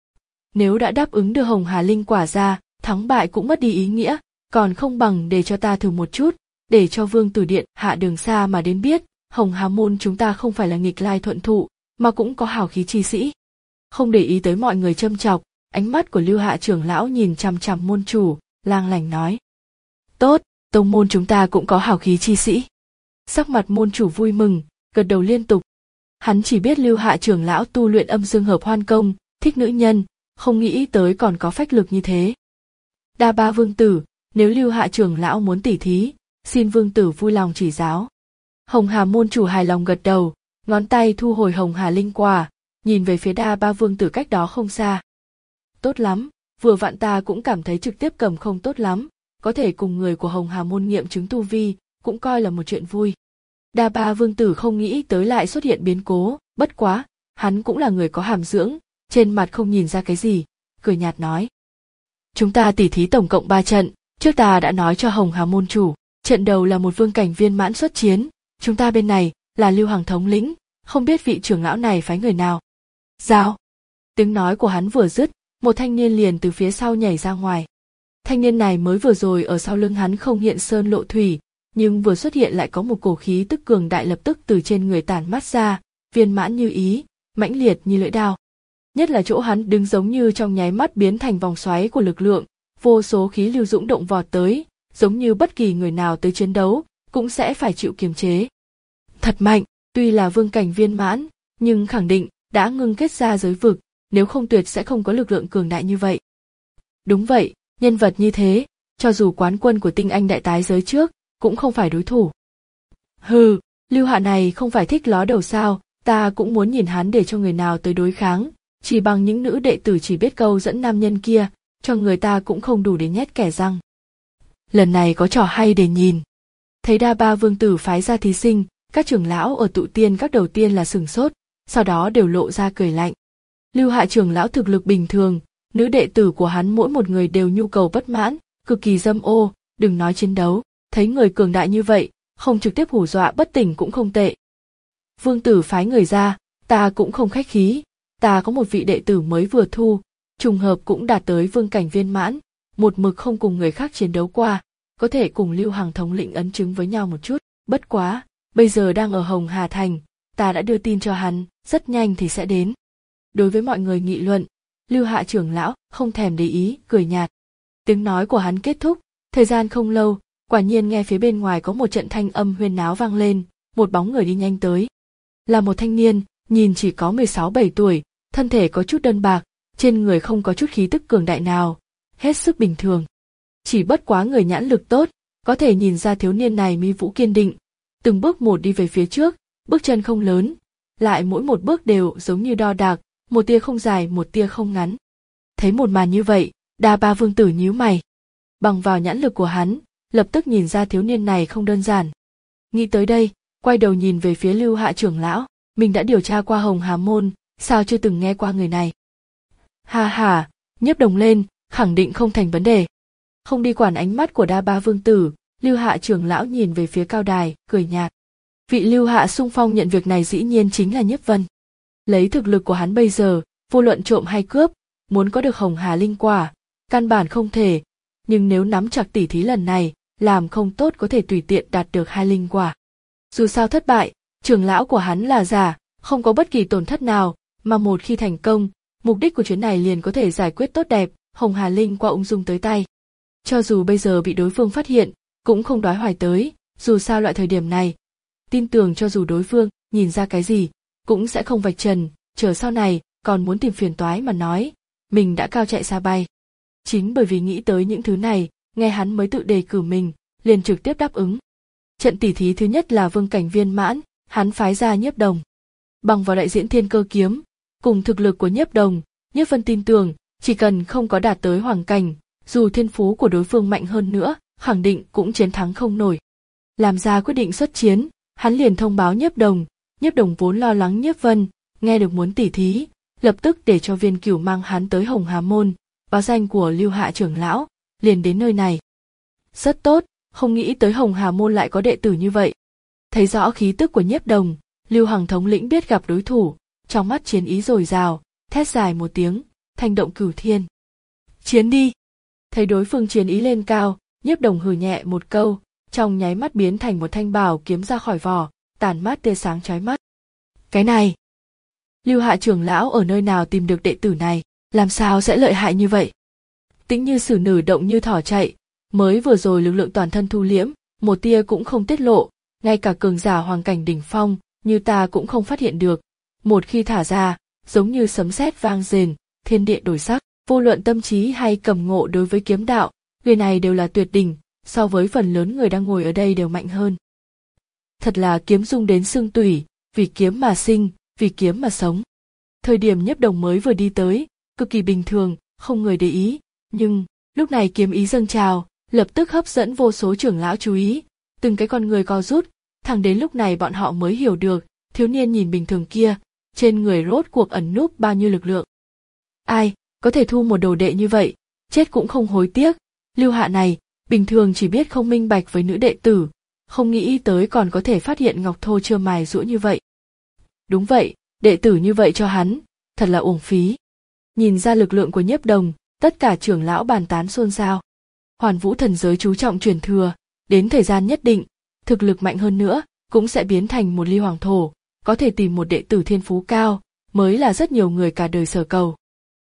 Nếu đã đáp ứng đưa Hồng Hà Linh quả ra, thắng bại cũng mất đi ý nghĩa, còn không bằng để cho ta thử một chút, để cho Vương Tử Điện hạ đường xa mà đến biết, Hồng Hà môn chúng ta không phải là nghịch lai thuận thụ, mà cũng có hào khí chi sĩ. Không để ý tới mọi người châm chọc, ánh mắt của Lưu Hạ trưởng lão nhìn chằm chằm môn chủ, lang lảnh nói: "Tốt, tông môn chúng ta cũng có hào khí chi sĩ." Sắc mặt môn chủ vui mừng, gật đầu liên tục. Hắn chỉ biết Lưu Hạ trưởng lão tu luyện âm dương hợp hoan công, thích nữ nhân, không nghĩ tới còn có phách lực như thế. Đa Ba vương tử, nếu Lưu Hạ trưởng lão muốn tỉ thí, xin vương tử vui lòng chỉ giáo. Hồng Hà môn chủ hài lòng gật đầu, ngón tay thu hồi Hồng Hà linh quả, nhìn về phía Đa Ba vương tử cách đó không xa. Tốt lắm, vừa vặn ta cũng cảm thấy trực tiếp cầm không tốt lắm, có thể cùng người của Hồng Hà môn nghiệm chứng tu vi, cũng coi là một chuyện vui. Đa Ba vương tử không nghĩ tới lại xuất hiện biến cố, bất quá, hắn cũng là người có hàm dưỡng, trên mặt không nhìn ra cái gì, cười nhạt nói: "Chúng ta tỉ thí tổng cộng ba trận, trước ta đã nói cho Hồng Hà môn chủ, trận đầu là một vương cảnh viên mãn xuất chiến, chúng ta bên này là Lưu Hằng thống lĩnh, không biết vị trưởng lão này phái người nào." Giao. Tiếng nói của hắn vừa dứt, một thanh niên liền từ phía sau nhảy ra ngoài. Thanh niên này mới vừa rồi ở sau lưng hắn không hiện sơn lộ thủy, nhưng vừa xuất hiện lại có một cổ khí tức cường đại lập tức từ trên người tản mát ra, viên mãn như ý, mãnh liệt như lưỡi đao. Nhất là chỗ hắn đứng giống như trong nháy mắt biến thành vòng xoáy của lực lượng, vô số khí lưu dũng động vọt tới, giống như bất kỳ người nào tới chiến đấu, cũng sẽ phải chịu kiềm chế. Thật mạnh, tuy là vương cảnh viên mãn, nhưng khẳng định đã ngưng kết ra giới vực, nếu không tuyệt sẽ không có lực lượng cường đại như vậy. Đúng vậy, nhân vật như thế, cho dù quán quân của tinh anh đại tái giới trước, cũng không phải đối thủ. Hừ, Lưu Hạ này không phải thích ló đầu sao, ta cũng muốn nhìn hắn để cho người nào tới đối kháng, chỉ bằng những nữ đệ tử chỉ biết câu dẫn nam nhân kia, cho người ta cũng không đủ để nhét kẻ răng. Lần này có trò hay để nhìn. Thấy Đa Ba vương tử phái ra thí sinh, các trưởng lão ở tụ tiên các đầu tiên là sửng sốt, sau đó đều lộ ra cười lạnh. Lưu Hạ trưởng lão thực lực bình thường, nữ đệ tử của hắn mỗi một người đều nhu cầu bất mãn, cực kỳ dâm ô, đừng nói chiến đấu, thấy người cường đại như vậy, không trực tiếp hù dọa bất tỉnh cũng không tệ. Vương tử phái người ra, ta cũng không khách khí, ta có một vị đệ tử mới vừa thu, trùng hợp cũng đạt tới vương cảnh viên mãn, một mực không cùng người khác chiến đấu qua, có thể cùng Lưu Hằng thống lĩnh ấn chứng với nhau một chút, bất quá, bây giờ đang ở Hồng Hà Thành, ta đã đưa tin cho hắn, rất nhanh thì sẽ đến. Đối với mọi người nghị luận, Lưu Hạ trưởng lão không thèm để ý, cười nhạt. Tiếng nói của hắn kết thúc, thời gian không lâu, quả nhiên nghe phía bên ngoài có một trận thanh âm huyên náo vang lên, một bóng người đi nhanh tới. Là một thanh niên, nhìn chỉ có mười sáu bảy tuổi, thân thể có chút đơn bạc, trên người không có chút khí tức cường đại nào, hết sức bình thường. Chỉ bất quá người nhãn lực tốt, có thể nhìn ra thiếu niên này mi vũ kiên định, từng bước một đi về phía trước, bước chân không lớn, lại mỗi một bước đều giống như đo đạc, một tia không dài một tia không ngắn. Thấy một màn như vậy, Đa Ba vương tử nhíu mày. Bằng vào nhãn lực của hắn, lập tức nhìn ra thiếu niên này không đơn giản. Nghĩ tới đây, quay đầu nhìn về phía Lưu Hạ trưởng lão, mình đã điều tra qua Hồng Hà môn, sao chưa từng nghe qua người này. Ha ha, nhấp đồng lên, khẳng định không thành vấn đề. Không đi quản ánh mắt của Đa Ba vương tử, Lưu Hạ trưởng lão nhìn về phía cao đài, cười nhạt. Vị Lưu Hạ xung phong nhận việc này dĩ nhiên chính là Nhiếp Vân. Lấy thực lực của hắn bây giờ, vô luận trộm hay cướp, muốn có được Hồng Hà linh quả, căn bản không thể, nhưng nếu nắm chặt tỉ thí lần này, làm không tốt có thể tùy tiện đạt được hai linh quả. Dù sao thất bại, trưởng lão của hắn là giả, không có bất kỳ tổn thất nào, mà một khi thành công, mục đích của chuyến này liền có thể giải quyết tốt đẹp, Hồng Hà linh quả ung dung tới tay. Cho dù bây giờ bị đối phương phát hiện, cũng không đoái hoài tới, dù sao loại thời điểm này, tin tưởng cho dù đối phương nhìn ra cái gì, cũng sẽ không vạch trần, chờ sau này còn muốn tìm phiền toái mà nói, mình đã cao chạy xa bay. Chính bởi vì nghĩ tới những thứ này, nghe hắn mới tự đề cử mình, liền trực tiếp đáp ứng. Trận tỉ thí thứ nhất là vương cảnh viên mãn, hắn phái ra Nhiếp Đồng. Bằng vào đại diễn thiên cơ kiếm, cùng thực lực của Nhiếp Đồng, Nhiếp Vân tin tưởng, chỉ cần không có đạt tới hoàng cảnh, dù thiên phú của đối phương mạnh hơn nữa, khẳng định cũng chiến thắng không nổi. Làm ra quyết định xuất chiến, hắn liền thông báo Nhiếp Đồng, Nhiếp Đồng vốn lo lắng Nhiếp Vân, nghe được muốn tỉ thí, lập tức để cho Viên Cửu mang hắn tới Hồng Hà môn, báo danh của Lưu Hạ trưởng lão, liền đến nơi này. Rất tốt, không nghĩ tới Hồng Hà môn lại có đệ tử như vậy. Thấy rõ khí tức của Nhiếp Đồng, Lưu Hằng thống lĩnh biết gặp đối thủ, trong mắt chiến ý dồi dào, thét dài một tiếng, thanh động cửu thiên. Chiến đi! Thấy đối phương chiến ý lên cao, Nhiếp Đồng hừ nhẹ một câu, trong nháy mắt biến thành một thanh bảo kiếm ra khỏi vỏ, tản mát tia sáng chói mắt. Cái này! Lưu Hạ trưởng lão ở nơi nào tìm được đệ tử này, làm sao sẽ lợi hại như vậy? Tĩnh Như Sử nử động như thỏ chạy, mới vừa rồi lực lượng toàn thân thu liễm, một tia cũng không tiết lộ, ngay cả cường giả hoàng cảnh đỉnh phong như ta cũng không phát hiện được. Một khi thả ra, giống như sấm sét vang rền, thiên địa đổi sắc, vô luận tâm trí hay cầm ngộ đối với kiếm đạo, người này đều là tuyệt đỉnh, so với phần lớn người đang ngồi ở đây đều mạnh hơn. Thật là kiếm dung đến xương tủy, vì kiếm mà sinh, vì kiếm mà sống. Thời điểm Nhiếp Đồng mới vừa đi tới, cực kỳ bình thường, không người để ý, nhưng lúc này kiếm ý dâng trào, lập tức hấp dẫn vô số trưởng lão chú ý, từng cái con người co rút, thẳng đến lúc này bọn họ mới hiểu được, thiếu niên nhìn bình thường kia, trên người rốt cuộc ẩn núp bao nhiêu lực lượng. Ai, có thể thu một đồ đệ như vậy, chết cũng không hối tiếc. Lưu Hạ này, bình thường chỉ biết không minh bạch với nữ đệ tử, không nghĩ tới còn có thể phát hiện ngọc thô chưa mài giũa như vậy. Đúng vậy, đệ tử như vậy cho hắn, thật là uổng phí. Nhìn ra lực lượng của Nhiếp Đồng, tất cả trưởng lão bàn tán xôn xao. Hoàn Vũ thần giới chú trọng truyền thừa, đến thời gian nhất định, thực lực mạnh hơn nữa, cũng sẽ biến thành một ly hoàng thổ, có thể tìm một đệ tử thiên phú cao, mới là rất nhiều người cả đời sở cầu.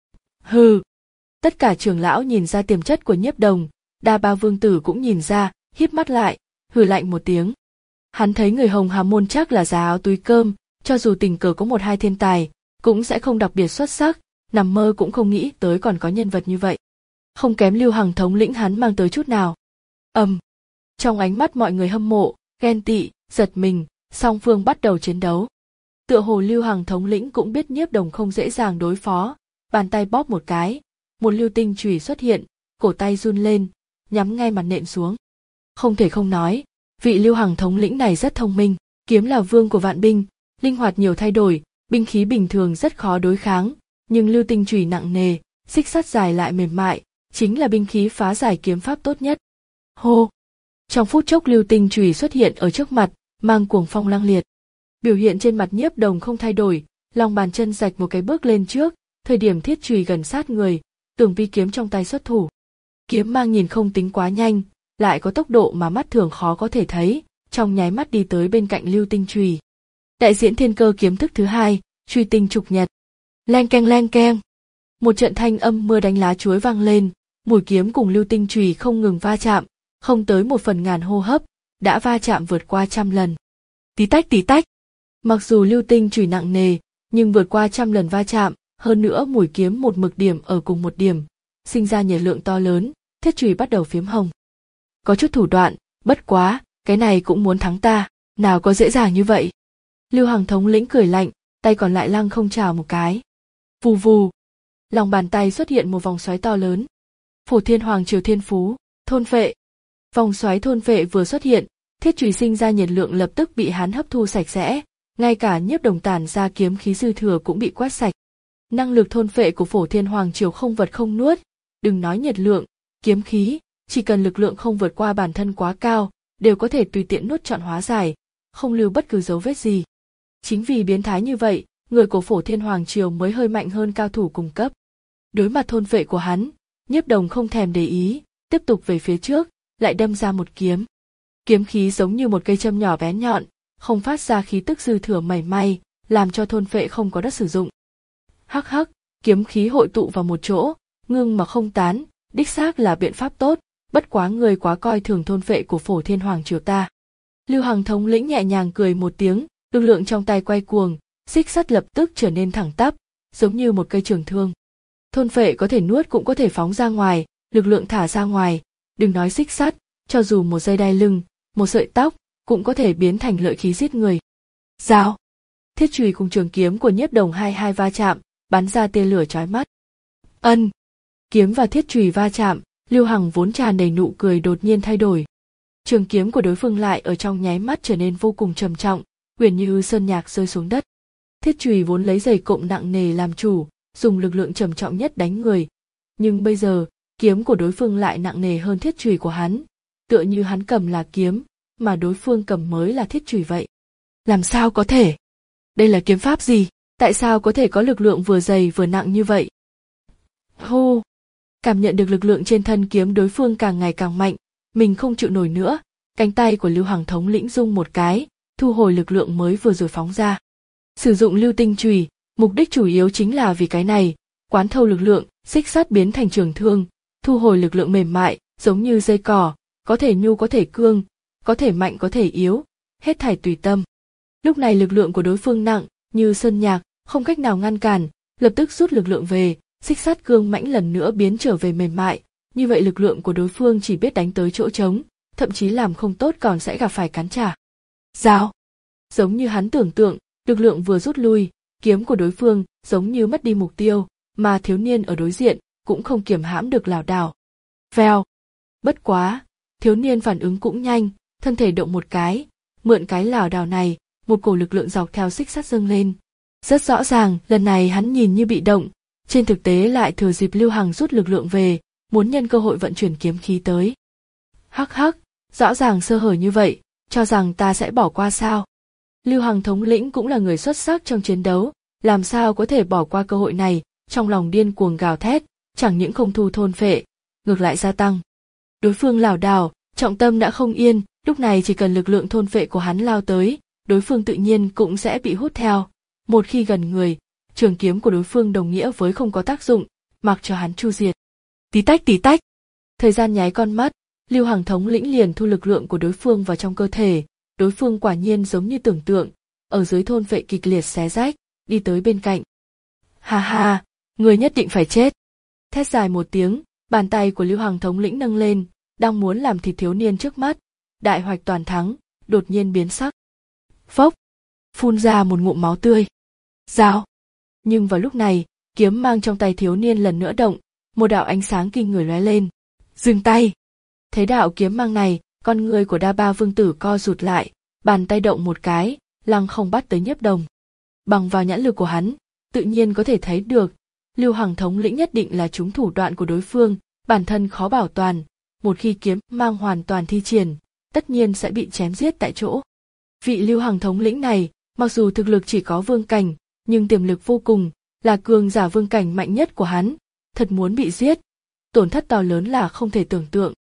Hừ! Tất cả trưởng lão nhìn ra tiềm chất của Nhiếp Đồng, Đa Ba Vương Tử cũng nhìn ra, híp mắt lại, hừ lạnh một tiếng. Hắn thấy người Hồng Hà môn chắc là giá áo túi cơm, cho dù tình cờ có một hai thiên tài, cũng sẽ không đặc biệt xuất sắc, nằm mơ cũng không nghĩ tới còn có nhân vật như vậy. Không kém Lưu Hằng thống lĩnh hắn mang tới chút nào. Ầm! Um, trong ánh mắt mọi người hâm mộ, ghen tị, giật mình, song phương bắt đầu chiến đấu. Tựa hồ Lưu Hằng thống lĩnh cũng biết Nhiếp Đồng không dễ dàng đối phó, bàn tay bóp một cái, một lưu tinh chùy xuất hiện, cổ tay run lên, nhắm ngay mặt nện xuống. Không thể không nói, vị Lưu Hằng thống lĩnh này rất thông minh, kiếm là vương của vạn binh, linh hoạt nhiều thay đổi, binh khí bình thường rất khó đối kháng, nhưng lưu tinh chùy nặng nề, xích sắt dài lại mềm mại, chính là binh khí phá giải kiếm pháp tốt nhất. Hô! Trong phút chốc lưu tinh chùy xuất hiện ở trước mặt, mang cuồng phong lăng liệt. Biểu hiện trên mặt Nhiếp Đồng không thay đổi, lòng bàn chân rạch một cái bước lên trước, thời điểm thiết chùy gần sát người, Tường Vi kiếm trong tay xuất thủ. Kiếm mang nhìn không tính quá nhanh, lại có tốc độ mà mắt thường khó có thể thấy, trong nháy mắt đi tới bên cạnh lưu tinh chùy. Đại diễn thiên cơ kiếm thức thứ hai, truy tinh trục nhật. Leng keng leng keng. Một trận thanh âm mưa đánh lá chuối vang lên, mũi kiếm cùng lưu tinh chùy không ngừng va chạm, không tới một phần ngàn hô hấp, đã va chạm vượt qua trăm lần. Tí tách tí tách. Mặc dù lưu tinh chùy nặng nề, nhưng vượt qua trăm lần va chạm, hơn nữa mũi kiếm một mực điểm ở cùng một điểm, sinh ra nhiệt lượng to lớn, thiết chùy bắt đầu phiếm hồng. Có chút thủ đoạn, bất quá, cái này cũng muốn thắng ta, nào có dễ dàng như vậy. Lưu Hằng thống lĩnh cười lạnh, tay còn lại lăng không chào một cái. Vù vù. Lòng bàn tay xuất hiện một vòng xoáy to lớn. Phổ Thiên Hoàng Triều Thiên Phú, thôn phệ. Vòng xoáy thôn phệ vừa xuất hiện, thiết chùy sinh ra nhiệt lượng lập tức bị hắn hấp thu sạch sẽ, ngay cả Nhiếp Đồng tản ra kiếm khí dư thừa cũng bị quét sạch. Năng lực thôn phệ của Phổ Thiên Hoàng Triều không vật không nuốt, đừng nói nhiệt lượng, kiếm khí, chỉ cần lực lượng không vượt qua bản thân quá cao, đều có thể tùy tiện nuốt trọn hóa giải, không lưu bất cứ dấu vết gì. Chính vì biến thái như vậy, người của Phổ Thiên Hoàng Triều mới hơi mạnh hơn cao thủ cùng cấp. Đối mặt thôn phệ của hắn, Nhiếp Đồng không thèm để ý, tiếp tục về phía trước, lại đâm ra một kiếm. Kiếm khí giống như một cây châm nhỏ bén nhọn, không phát ra khí tức dư thừa mảy may, làm cho thôn phệ không có đất sử dụng. Hắc hắc, kiếm khí hội tụ vào một chỗ, ngưng mà không tán, đích xác là biện pháp tốt, bất quá người quá coi thường thôn phệ của Phổ Thiên Hoàng Triều ta. Lưu Hằng thống lĩnh nhẹ nhàng cười một tiếng, lực lượng trong tay quay cuồng, xích sắt lập tức trở nên thẳng tắp, giống như một cây trường thương. Thôn phệ có thể nuốt cũng có thể phóng ra ngoài, lực lượng thả ra ngoài, đừng nói xích sắt, cho dù một dây đai lưng, một sợi tóc, cũng có thể biến thành lợi khí giết người. Rào! Thiết chùy cùng trường kiếm của Nhiếp Đồng hai hai va chạm, bắn ra tia lửa chói mắt. Ân! Kiếm và thiết chùy va chạm, Lưu Hằng vốn tràn đầy nụ cười đột nhiên thay đổi. Trường kiếm của đối phương lại ở trong nháy mắt trở nên vô cùng trầm trọng, huyền như sơn nhạc rơi xuống đất. Thiết chùy vốn lấy giày cộm nặng nề làm chủ, dùng lực lượng trầm trọng nhất đánh người, nhưng bây giờ kiếm của đối phương lại nặng nề hơn thiết chùy của hắn, tựa như hắn cầm là kiếm, mà đối phương cầm mới là thiết chùy vậy. Làm sao có thể? Đây là kiếm pháp gì? Tại sao có thể có lực lượng vừa dày vừa nặng như vậy? Hô! Cảm nhận được lực lượng trên thân kiếm đối phương càng ngày càng mạnh, mình không chịu nổi nữa, cánh tay của Lưu Hằng thống lĩnh rung một cái, thu hồi lực lượng mới vừa rồi phóng ra. Sử dụng lưu tinh chùy, mục đích chủ yếu chính là vì cái này, quán thâu lực lượng, xích sắt biến thành trường thương, thu hồi lực lượng mềm mại, giống như dây cỏ, có thể nhu có thể cương, có thể mạnh có thể yếu, hết thảy tùy tâm. Lúc này lực lượng của đối phương nặng, như sơn nhạc, không cách nào ngăn cản, lập tức rút lực lượng về, xích sắt cương mãnh lần nữa biến trở về mềm mại, như vậy lực lượng của đối phương chỉ biết đánh tới chỗ trống, thậm chí làm không tốt còn sẽ gặp phải cắn trả. Rào! Giống như hắn tưởng tượng, lực lượng vừa rút lui, kiếm của đối phương giống như mất đi mục tiêu, mà thiếu niên ở đối diện cũng không kiềm hãm được lảo đảo. Vèo! Bất quá, thiếu niên phản ứng cũng nhanh, thân thể động một cái, mượn cái lảo đảo này, một cổ lực lượng dọc theo xích sắt dâng lên. Rất rõ ràng, lần này hắn nhìn như bị động, trên thực tế lại thừa dịp Lưu Hằng rút lực lượng về, muốn nhân cơ hội vận chuyển kiếm khí tới. Hắc hắc, rõ ràng sơ hở như vậy, cho rằng ta sẽ bỏ qua sao? Lưu Hằng thống lĩnh cũng là người xuất sắc trong chiến đấu, làm sao có thể bỏ qua cơ hội này, trong lòng điên cuồng gào thét, chẳng những không thu thôn phệ, ngược lại gia tăng. Đối phương lảo đảo, trọng tâm đã không yên, lúc này chỉ cần lực lượng thôn phệ của hắn lao tới, đối phương tự nhiên cũng sẽ bị hút theo. Một khi gần người, trường kiếm của đối phương đồng nghĩa với không có tác dụng, mặc cho hắn chu diệt. Tí tách tí tách. Thời gian nháy con mắt, Lưu Hằng thống lĩnh liền thu lực lượng của đối phương vào trong cơ thể, đối phương quả nhiên giống như tưởng tượng, ở dưới thôn phệ kịch liệt xé rách, đi tới bên cạnh. Ha ha, người nhất định phải chết. Thét dài một tiếng, bàn tay của Lưu Hằng thống lĩnh nâng lên, đang muốn làm thịt thiếu niên trước mắt, đại hoạch toàn thắng, đột nhiên biến sắc. Phốc, phun ra một ngụm máu tươi. Rào. Nhưng vào lúc này, kiếm mang trong tay thiếu niên lần nữa động, một đạo ánh sáng kinh người lóe lên. Dừng tay. Thấy đạo kiếm mang này, con người của Đa Ba Vương tử co rụt lại, bàn tay động một cái, lăng không bắt tới Nhiếp Đồng. Bằng vào nhãn lực của hắn, tự nhiên có thể thấy được, Lưu Hằng thống lĩnh nhất định là trúng thủ đoạn của đối phương, bản thân khó bảo toàn, một khi kiếm mang hoàn toàn thi triển, tất nhiên sẽ bị chém giết tại chỗ. Vị Lưu Hằng thống lĩnh này, mặc dù thực lực chỉ có vương cảnh, nhưng tiềm lực vô cùng, là cường giả vương cảnh mạnh nhất của hắn, thật muốn bị giết, tổn thất to lớn là không thể tưởng tượng.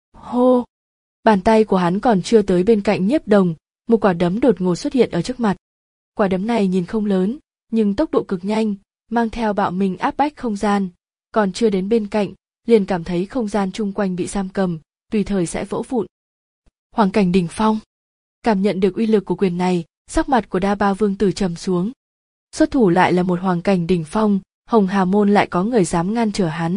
Hô! Bàn tay của hắn còn chưa tới bên cạnh Nhiếp Đồng, một quả đấm đột ngột xuất hiện ở trước mặt. Quả đấm này nhìn không lớn, nhưng tốc độ cực nhanh, mang theo bạo mình áp bách không gian, còn chưa đến bên cạnh, liền cảm thấy không gian chung quanh bị giam cầm, tùy thời sẽ vỡ vụn. Hoàng cảnh đỉnh phong. Cảm nhận được uy lực của quyền này, sắc mặt của Đa Ba Vương tử trầm xuống. Xuất thủ lại là một hoàng cảnh đỉnh phong, Hồng Hà môn lại có người dám ngăn trở hắn.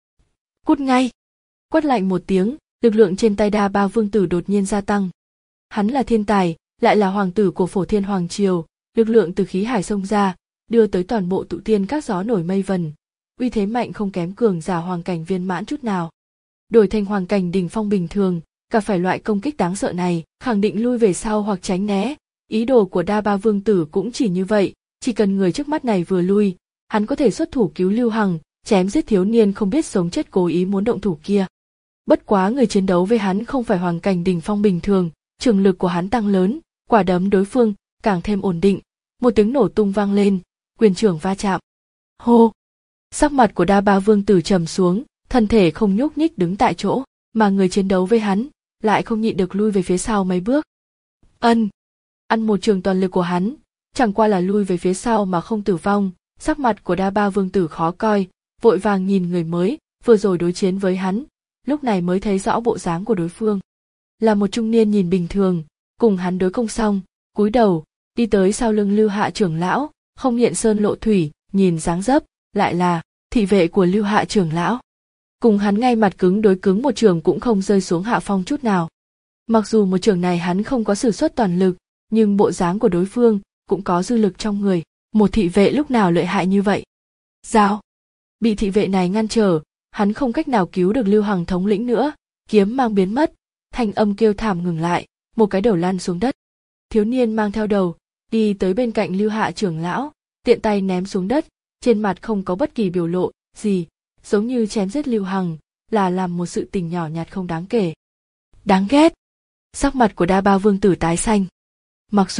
Cút ngay! Quát lạnh một tiếng, lực lượng trên tay Đa Ba Vương tử đột nhiên gia tăng. Hắn là thiên tài, lại là hoàng tử của Phổ Thiên Hoàng Triều, lực lượng từ khí hải xông ra, đưa tới toàn bộ tụ tiên các gió nổi mây vần. Uy thế mạnh không kém cường giả hoàng cảnh viên mãn chút nào. Đổi thành hoàng cảnh đỉnh phong bình thường, gặp phải loại công kích đáng sợ này, khẳng định lui về sau hoặc tránh né. Ý đồ của Đa Ba Vương tử cũng chỉ như vậy, chỉ cần người trước mắt này vừa lui, hắn có thể xuất thủ cứu Lưu Hằng, chém giết thiếu niên không biết sống chết cố ý muốn động thủ kia. Bất quá người chiến đấu với hắn không phải hoàng cảnh đỉnh phong bình thường, trường lực của hắn tăng lớn, quả đấm đối phương càng thêm ổn định, một tiếng nổ tung vang lên, quyền trưởng va chạm. Hô! Sắc mặt của Đa Ba Vương tử trầm xuống, thân thể không nhúc nhích đứng tại chỗ, mà người chiến đấu với hắn lại không nhịn được lui về phía sau mấy bước. Ân! Ăn một trường toàn lực của hắn, chẳng qua là lui về phía sau mà không tử vong, sắc mặt của Đa Ba Vương tử khó coi, vội vàng nhìn người mới vừa rồi đối chiến với hắn, lúc này mới thấy rõ bộ dáng của đối phương. Là một trung niên nhìn bình thường, cùng hắn đối công xong, cúi đầu, đi tới sau lưng Lưu Hạ trưởng lão, không hiện sơn lộ thủy, nhìn dáng dấp, lại là thị vệ của Lưu Hạ trưởng lão. Cùng hắn ngay mặt cứng đối cứng một trường cũng không rơi xuống hạ phong chút nào. Mặc dù một trường này hắn không có sử xuất toàn lực, nhưng bộ dáng của đối phương cũng có dư lực trong người, một thị vệ lúc nào lợi hại như vậy. Giao! Bị thị vệ này ngăn trở, hắn không cách nào cứu được Lưu Hằng thống lĩnh nữa, kiếm mang biến mất, thanh âm kêu thảm ngừng lại, một cái đầu lăn xuống đất. Thiếu niên mang theo đầu, đi tới bên cạnh Lưu Hạ trưởng lão, tiện tay ném xuống đất, trên mặt không có bất kỳ biểu lộ gì, giống như chém giết Lưu Hằng, là làm một sự tình nhỏ nhặt không đáng kể. Đáng ghét! Sắc mặt của Đa Ba Vương tử tái xanh. Mặc dù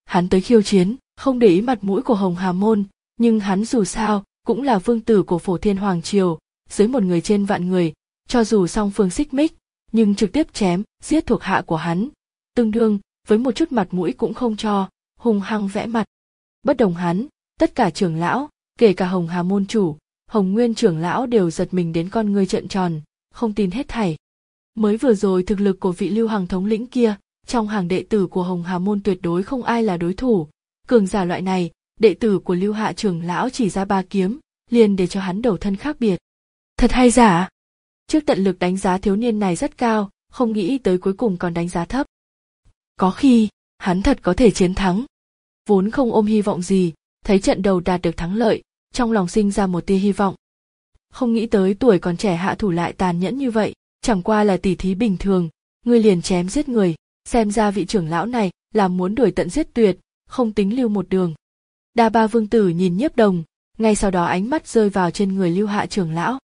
hắn tới khiêu chiến, không để ý mặt mũi của Hồng Hà Môn, nhưng hắn dù sao cũng là vương tử của Phổ Thiên Hoàng Triều, dưới một người trên vạn người, cho dù song phương xích mích, nhưng trực tiếp chém, giết thuộc hạ của hắn, tương đương với một chút mặt mũi cũng không cho, hung hăng vẽ mặt. Bất đồng hắn, tất cả trưởng lão, kể cả Hồng Hà Môn chủ, Hồng Nguyên trưởng lão đều giật mình đến con ngươi trợn tròn, không tin hết thảy. Mới vừa rồi thực lực của vị Lưu Hằng thống lĩnh kia, trong hàng đệ tử của Hồng Hà Môn tuyệt đối không ai là đối thủ, cường giả loại này, đệ tử của Lưu Hạ trưởng lão chỉ ra ba kiếm, liền để cho hắn đầu thân khác biệt. Thật hay giả? Trước tận lực đánh giá thiếu niên này rất cao, không nghĩ tới cuối cùng còn đánh giá thấp. Có khi, hắn thật có thể chiến thắng. Vốn không ôm hy vọng gì, thấy trận đầu đạt được thắng lợi, trong lòng sinh ra một tia hy vọng. Không nghĩ tới tuổi còn trẻ hạ thủ lại tàn nhẫn như vậy, chẳng qua là tỉ thí bình thường, ngươi liền chém giết người, xem ra vị trưởng lão này là muốn đuổi tận giết tuyệt, không tính lưu một đường. Đa Ba vương tử nhìn Nhiếp Đồng, ngay sau đó ánh mắt rơi vào trên người Lưu Hạ trưởng lão.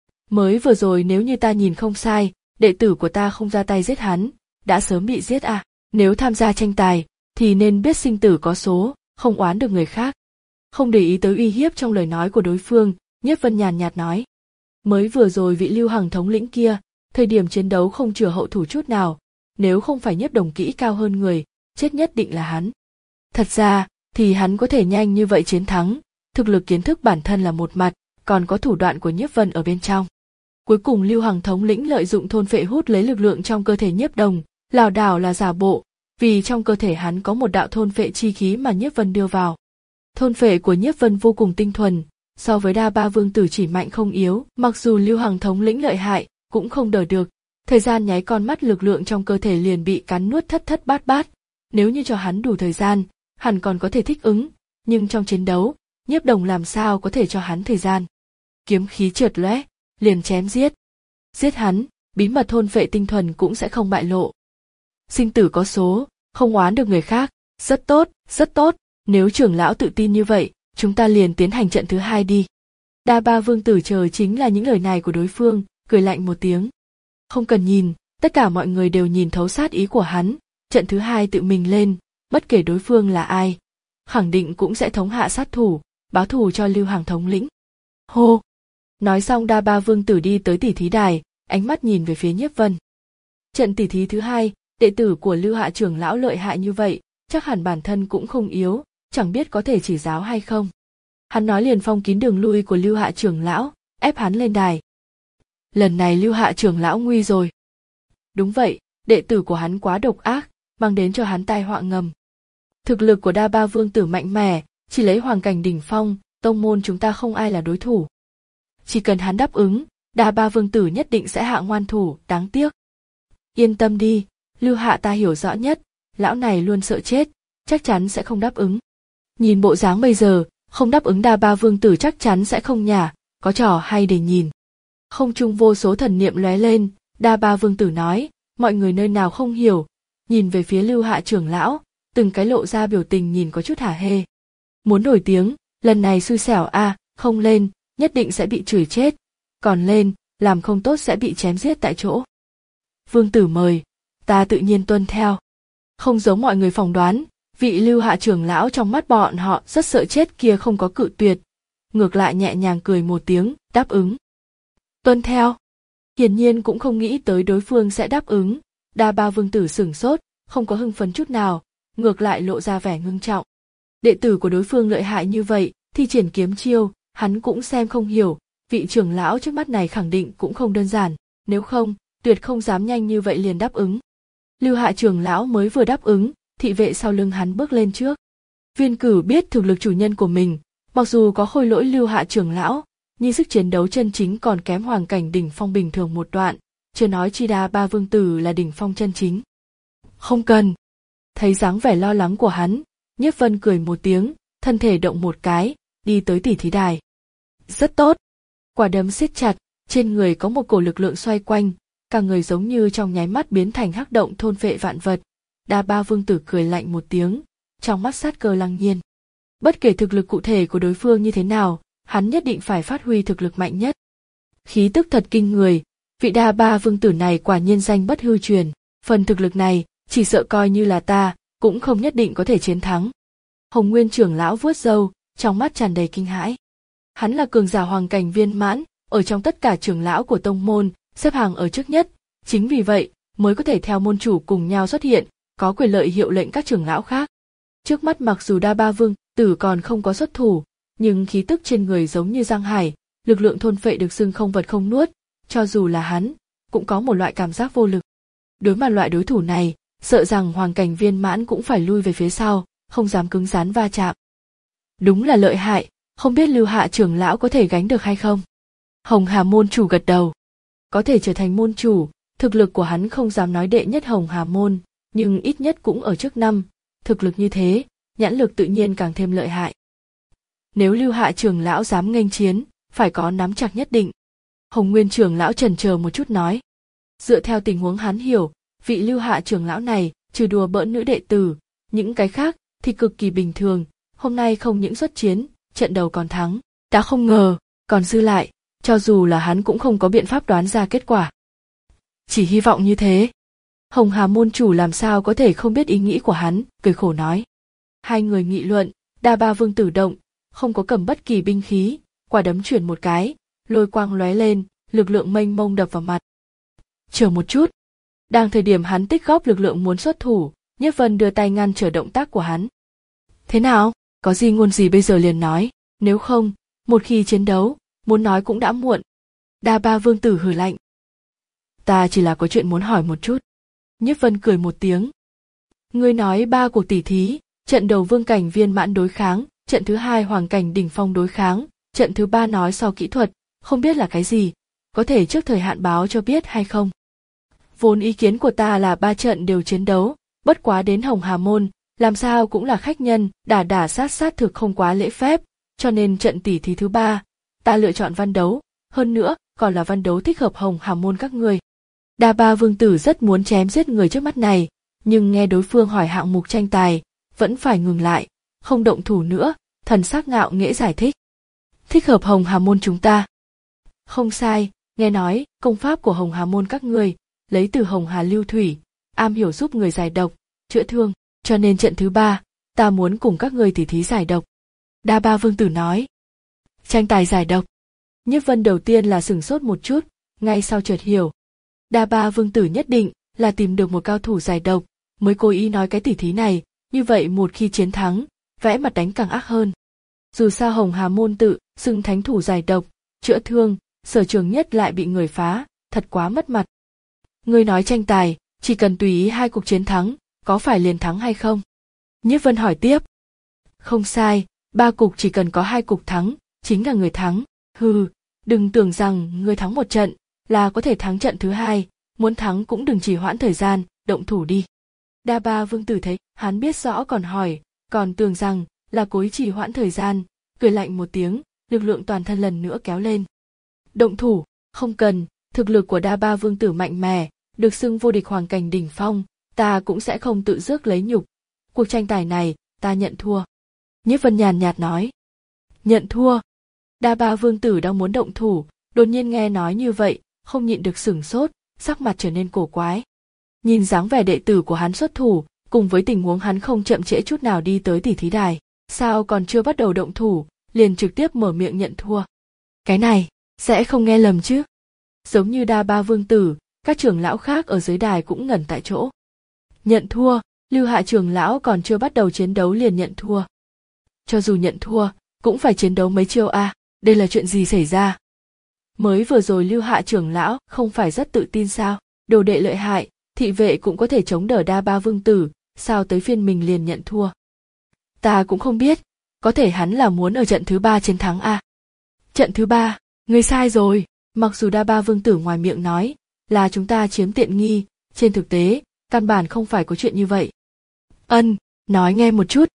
Mới vừa rồi nếu như ta nhìn không sai, đệ tử của ta không ra tay giết hắn, đã sớm bị giết à, nếu tham gia tranh tài, thì nên biết sinh tử có số, không oán được người khác. Không để ý tới uy hiếp trong lời nói của đối phương, Nhiếp Vân nhàn nhạt nói. Mới vừa rồi vị Lưu Hằng thống lĩnh kia, thời điểm chiến đấu không chừa hậu thủ chút nào, nếu không phải Nhiếp Đồng kỹ cao hơn người, chết nhất định là hắn. Thật ra, thì hắn có thể nhanh như vậy chiến thắng, thực lực kiến thức bản thân là một mặt, còn có thủ đoạn của Nhiếp Vân ở bên trong. Cuối cùng Lưu Hằng thống lĩnh lợi dụng thôn phệ hút lấy lực lượng trong cơ thể Nhiếp Đồng, lảo đảo là giả bộ, vì trong cơ thể hắn có một đạo thôn phệ chi khí mà Nhiếp Vân đưa vào. Thôn phệ của Nhiếp Vân vô cùng tinh thuần, so với Đa Ba vương tử chỉ mạnh không yếu, mặc dù Lưu Hằng thống lĩnh lợi hại, cũng không đỡ được. Thời gian nháy con mắt lực lượng trong cơ thể liền bị cắn nuốt thất thất bát bát. Nếu như cho hắn đủ thời gian, hẳn còn có thể thích ứng, nhưng trong chiến đấu, Nhiếp Đồng làm sao có thể cho hắn thời gian. Kiếm khí trượt lóe, liền chém giết. Giết hắn, bí mật thôn phệ tinh thuần cũng sẽ không bại lộ. Sinh tử có số, không oán được người khác, rất tốt, rất tốt, nếu trưởng lão tự tin như vậy, chúng ta liền tiến hành trận thứ hai đi. Đa Ba vương tử chờ chính là những lời này của đối phương, cười lạnh một tiếng. Không cần nhìn, tất cả mọi người đều nhìn thấu sát ý của hắn, trận thứ hai tự mình lên, bất kể đối phương là ai, khẳng định cũng sẽ thống hạ sát thủ, báo thù cho Lưu Hằng thống lĩnh. Hô! Nói xong Đa Ba vương tử đi tới tỉ thí đài, ánh mắt nhìn về phía Nhiếp Vân. Trận tỉ thí thứ hai, đệ tử của Lưu Hạ trưởng lão lợi hại như vậy, chắc hẳn bản thân cũng không yếu, chẳng biết có thể chỉ giáo hay không. Hắn nói liền phong kín đường lui của Lưu Hạ trưởng lão, ép hắn lên đài. Lần này Lưu Hạ trưởng lão nguy rồi. Đúng vậy, đệ tử của hắn quá độc ác, mang đến cho hắn tai họa ngầm. Thực lực của Đa Ba vương tử mạnh mẽ, chỉ lấy hoàng cảnh đỉnh phong, tông môn chúng ta không ai là đối thủ. Chỉ cần hắn đáp ứng, Đa Ba vương tử nhất định sẽ hạ ngoan thủ, đáng tiếc. Yên tâm đi, Lưu Hạ ta hiểu rõ nhất, lão này luôn sợ chết, chắc chắn sẽ không đáp ứng. Nhìn bộ dáng bây giờ, không đáp ứng Đa Ba vương tử chắc chắn sẽ không nhả, có trò hay để nhìn. Không trung vô số thần niệm lóe lên, Đa Ba vương tử nói, mọi người nơi nào không hiểu, nhìn về phía Lưu Hạ trưởng lão, từng cái lộ ra biểu tình nhìn có chút hả hê. Muốn nổi tiếng, lần này xui xẻo a, à, không lên, nhất định sẽ bị chửi chết, còn lên, làm không tốt sẽ bị chém giết tại chỗ. Vương tử mời, ta tự nhiên tuân theo. Không giống mọi người phỏng đoán, vị Lưu Hạ trưởng lão trong mắt bọn họ rất sợ chết kia không có cự tuyệt, ngược lại nhẹ nhàng cười một tiếng, đáp ứng. Tuân theo. Hiển nhiên cũng không nghĩ tới đối phương sẽ đáp ứng, Đa Ba vương tử sửng sốt, không có hưng phấn chút nào, ngược lại lộ ra vẻ ngưng trọng. Đệ tử của đối phương lợi hại như vậy, thi triển kiếm chiêu, hắn cũng xem không hiểu, vị trưởng lão trước mắt này khẳng định cũng không đơn giản, nếu không, tuyệt không dám nhanh như vậy liền đáp ứng. Lưu Hạ trưởng lão mới vừa đáp ứng, thị vệ sau lưng hắn bước lên trước. Viên Cử biết thực lực chủ nhân của mình, mặc dù có khôi lỗi Lưu Hạ trưởng lão, nhưng sức chiến đấu chân chính còn kém hoàng cảnh đỉnh phong bình thường một đoạn, chưa nói chi Đa Ba vương tử là đỉnh phong chân chính. Không cần. Thấy dáng vẻ lo lắng của hắn, Nhiếp Vân cười một tiếng, thân thể động một cái, đi tới tỉ thí đài. Rất tốt. Quả đấm siết chặt, trên người có một cổ lực lượng xoay quanh, cả người giống như trong nháy mắt biến thành hắc động thôn phệ vạn vật. Đa Ba vương tử cười lạnh một tiếng, trong mắt sát cơ lăng nhiên. Bất kể thực lực cụ thể của đối phương như thế nào, hắn nhất định phải phát huy thực lực mạnh nhất. Khí tức thật kinh người, vị Đa Ba vương tử này quả nhiên danh bất hư truyền, phần thực lực này, chỉ sợ coi như là ta, cũng không nhất định có thể chiến thắng. Hồng Nguyên trưởng lão vuốt râu, trong mắt tràn đầy kinh hãi. Hắn là cường giả hoàng cảnh viên mãn, ở trong tất cả trưởng lão của tông môn, xếp hàng ở trước nhất, chính vì vậy mới có thể theo môn chủ cùng nhau xuất hiện, có quyền lợi hiệu lệnh các trưởng lão khác. Trước mắt mặc dù Đa Ba Vương Tử còn không có xuất thủ, nhưng khí tức trên người giống như giang hải, lực lượng thôn phệ được xưng không vật không nuốt, cho dù là hắn, cũng có một loại cảm giác vô lực. Đối mặt loại đối thủ này, sợ rằng hoàng cảnh viên mãn cũng phải lui về phía sau, không dám cứng rắn va chạm. Đúng là lợi hại, không biết Lưu Hạ trưởng lão có thể gánh được hay không? Hồng Hà môn chủ gật đầu. Có thể trở thành môn chủ, thực lực của hắn không dám nói đệ nhất Hồng Hà môn, nhưng ít nhất cũng ở trước năm, thực lực như thế, nhãn lực tự nhiên càng thêm lợi hại. Nếu Lưu Hạ trưởng lão dám nghênh chiến, phải có nắm chặt nhất định. Hồng Nguyên trưởng lão chần chờ một chút nói. Dựa theo tình huống hắn hiểu, vị Lưu Hạ trưởng lão này, trừ đùa bỡn nữ đệ tử, những cái khác thì cực kỳ bình thường, hôm nay không những xuất chiến, trận đầu còn thắng, đã không ngờ, còn dư lại, cho dù là hắn cũng không có biện pháp đoán ra kết quả. Chỉ hy vọng như thế. Hồng Hà môn chủ làm sao có thể không biết ý nghĩ của hắn, cười khổ nói. Hai người nghị luận, Đa Ba Vương Tử động, không có cầm bất kỳ binh khí, quả đấm chuyển một cái, lôi quang lóe lên, lực lượng mênh mông đập vào mặt. Chờ một chút. Đang thời điểm hắn tích góp lực lượng muốn xuất thủ, Nhiếp Vân đưa tay ngăn trở động tác của hắn. Thế nào, có gì ngôn gì bây giờ liền nói, nếu không, một khi chiến đấu, muốn nói cũng đã muộn. Đa Ba Vương Tử hừ lạnh. Ta chỉ là có chuyện muốn hỏi một chút. Nhiếp Vân cười một tiếng. Ngươi nói ba cuộc tỉ thí, trận đầu vương cảnh viên mãn đối kháng, trận thứ hai hoàng cảnh đỉnh phong đối kháng, trận thứ ba nói so kỹ thuật, không biết là cái gì, có thể trước thời hạn báo cho biết hay không? Vốn ý kiến của ta là ba trận đều chiến đấu, bất quá đến Hồng Hà môn, làm sao cũng là khách nhân, đả đả sát sát thực không quá lễ phép, cho nên trận tỉ thí thứ ba, ta lựa chọn văn đấu, hơn nữa còn là văn đấu thích hợp Hồng Hà môn các ngươi. Đa Ba Vương Tử rất muốn chém giết người trước mắt này, nhưng nghe đối phương hỏi hạng mục tranh tài, vẫn phải ngừng lại, không động thủ nữa, thần sắc ngạo nghễ giải thích. Thích hợp Hồng Hà môn chúng ta. Không sai, nghe nói, công pháp của Hồng Hà môn các ngươi, lấy từ Hồng Hà lưu thủy, am hiểu giúp người giải độc, chữa thương, cho nên trận thứ ba, ta muốn cùng các ngươi tỉ thí giải độc. Đa Ba Vương Tử nói. Tranh tài giải độc. Nhiếp Vân đầu tiên là sửng sốt một chút, ngay sau chợt hiểu. Đa Ba Vương Tử nhất định là tìm được một cao thủ giải độc, mới cố ý nói cái tỉ thí này, như vậy một khi chiến thắng, vẽ mặt đánh càng ác hơn. Dù sao Hồng Hà môn tự xưng thánh thủ giải độc, chữa thương, sở trường nhất lại bị người phá, thật quá mất mặt. Ngươi nói tranh tài, chỉ cần tùy ý hai cuộc chiến thắng, có phải liền thắng hay không? Nhiếp Vân hỏi tiếp. Không sai, ba cuộc chỉ cần có hai cuộc thắng, chính là người thắng. Hừ, đừng tưởng rằng ngươi thắng một trận, là có thể thắng trận thứ hai, muốn thắng cũng đừng trì hoãn thời gian, động thủ đi. Đa Ba Vương Tử thấy, hắn biết rõ còn hỏi, còn tưởng rằng là cố ý trì hoãn thời gian, cười lạnh một tiếng, lực lượng toàn thân lần nữa kéo lên. Động thủ, không cần, thực lực của Đa Ba Vương Tử mạnh mẽ, được xưng vô địch hoàng cảnh đỉnh phong, ta cũng sẽ không tự rước lấy nhục. Cuộc tranh tài này, ta nhận thua. Nhiếp Vân nhàn nhạt nói. Nhận thua. Đa Ba Vương Tử đang muốn động thủ, đột nhiên nghe nói như vậy, không nhịn được sửng sốt, sắc mặt trở nên cổ quái. Nhìn dáng vẻ đệ tử của hắn xuất thủ, cùng với tình huống hắn không chậm trễ chút nào đi tới tỉ thí đài, sao còn chưa bắt đầu động thủ, liền trực tiếp mở miệng nhận thua. Cái này, sẽ không nghe lầm chứ? Giống như Đa Ba Vương Tử, các trưởng lão khác ở dưới đài cũng ngẩn tại chỗ. Nhận thua, Lưu Hạ trưởng lão còn chưa bắt đầu chiến đấu liền nhận thua. Cho dù nhận thua, cũng phải chiến đấu mấy chiêu a, à, đây là chuyện gì xảy ra? Mới vừa rồi Lưu Hạ trưởng lão không phải rất tự tin sao, đồ đệ lợi hại, thị vệ cũng có thể chống đỡ Đa Ba Vương Tử, sao tới phiên mình liền nhận thua? Ta cũng không biết, có thể hắn là muốn ở trận thứ ba chiến thắng a. À? Trận thứ ba, ngươi sai rồi, mặc dù Đa Ba Vương Tử ngoài miệng nói là chúng ta chiếm tiện nghi, trên thực tế, căn bản không phải có chuyện như vậy. Ân, nói nghe một chút.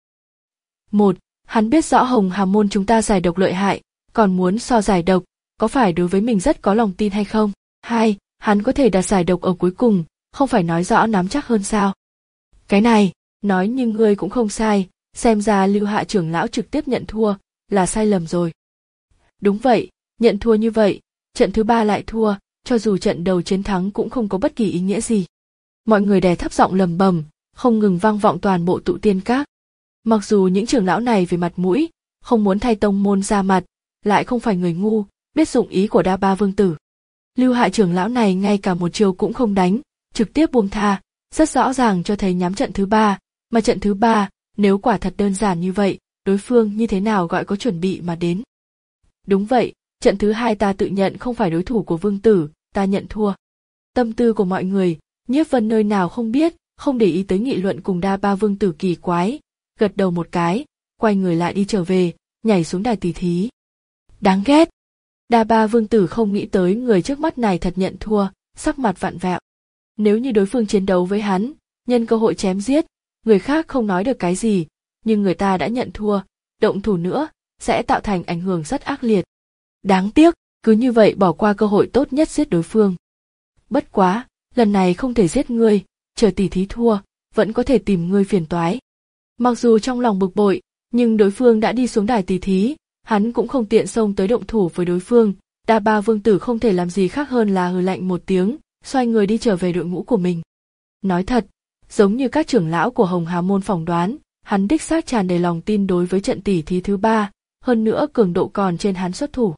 Một, hắn biết rõ Hồng Hà môn chúng ta giải độc lợi hại, còn muốn so giải độc, có phải đối với mình rất có lòng tin hay không? Hai, hắn có thể đặt giải độc ở cuối cùng, không phải nói rõ nắm chắc hơn sao? Cái này, nói nhưng ngươi cũng không sai, xem ra Lưu Hạ trưởng lão trực tiếp nhận thua, là sai lầm rồi. Đúng vậy, nhận thua như vậy, trận thứ ba lại thua, cho dù trận đầu chiến thắng cũng không có bất kỳ ý nghĩa gì. Mọi người đè thấp giọng lầm bầm, không ngừng vang vọng toàn bộ tụ tiên các. Mặc dù những trưởng lão này về mặt mũi, không muốn thay tông môn ra mặt, lại không phải người ngu, biết dụng ý của Đa Ba Vương Tử. Lưu Hạ trưởng lão này ngay cả một chiêu cũng không đánh, trực tiếp buông tha, rất rõ ràng cho thấy nhắm trận thứ ba, mà trận thứ ba, nếu quả thật đơn giản như vậy, đối phương như thế nào gọi có chuẩn bị mà đến. Đúng vậy, trận thứ hai ta tự nhận không phải đối thủ của Vương Tử, ta nhận thua. Tâm tư của mọi người, Nhiếp Vân nơi nào không biết, không để ý tới nghị luận cùng Đa Ba Vương Tử kỳ quái, gật đầu một cái, quay người lại đi trở về, nhảy xuống đài tỷ thí. Đáng ghét. Đa Ba Vương Tử không nghĩ tới người trước mắt này thật nhận thua, sắc mặt vặn vẹo. Nếu như đối phương chiến đấu với hắn, nhân cơ hội chém giết, người khác không nói được cái gì, nhưng người ta đã nhận thua, động thủ nữa, sẽ tạo thành ảnh hưởng rất ác liệt. Đáng tiếc, cứ như vậy bỏ qua cơ hội tốt nhất giết đối phương. Bất quá, lần này không thể giết ngươi, chờ tỷ thí thua, vẫn có thể tìm ngươi phiền toái. Mặc dù trong lòng bực bội, nhưng đối phương đã đi xuống đài tỷ thí, hắn cũng không tiện xông tới động thủ với đối phương. Đa Ba Vương Tử không thể làm gì khác hơn là hừ lạnh một tiếng, xoay người đi trở về đội ngũ của mình. Nói thật, giống như các trưởng lão của Hồng Hà Môn phỏng đoán, hắn đích xác tràn đầy lòng tin đối với trận tỷ thí thứ ba, hơn nữa cường độ còn trên hắn xuất thủ.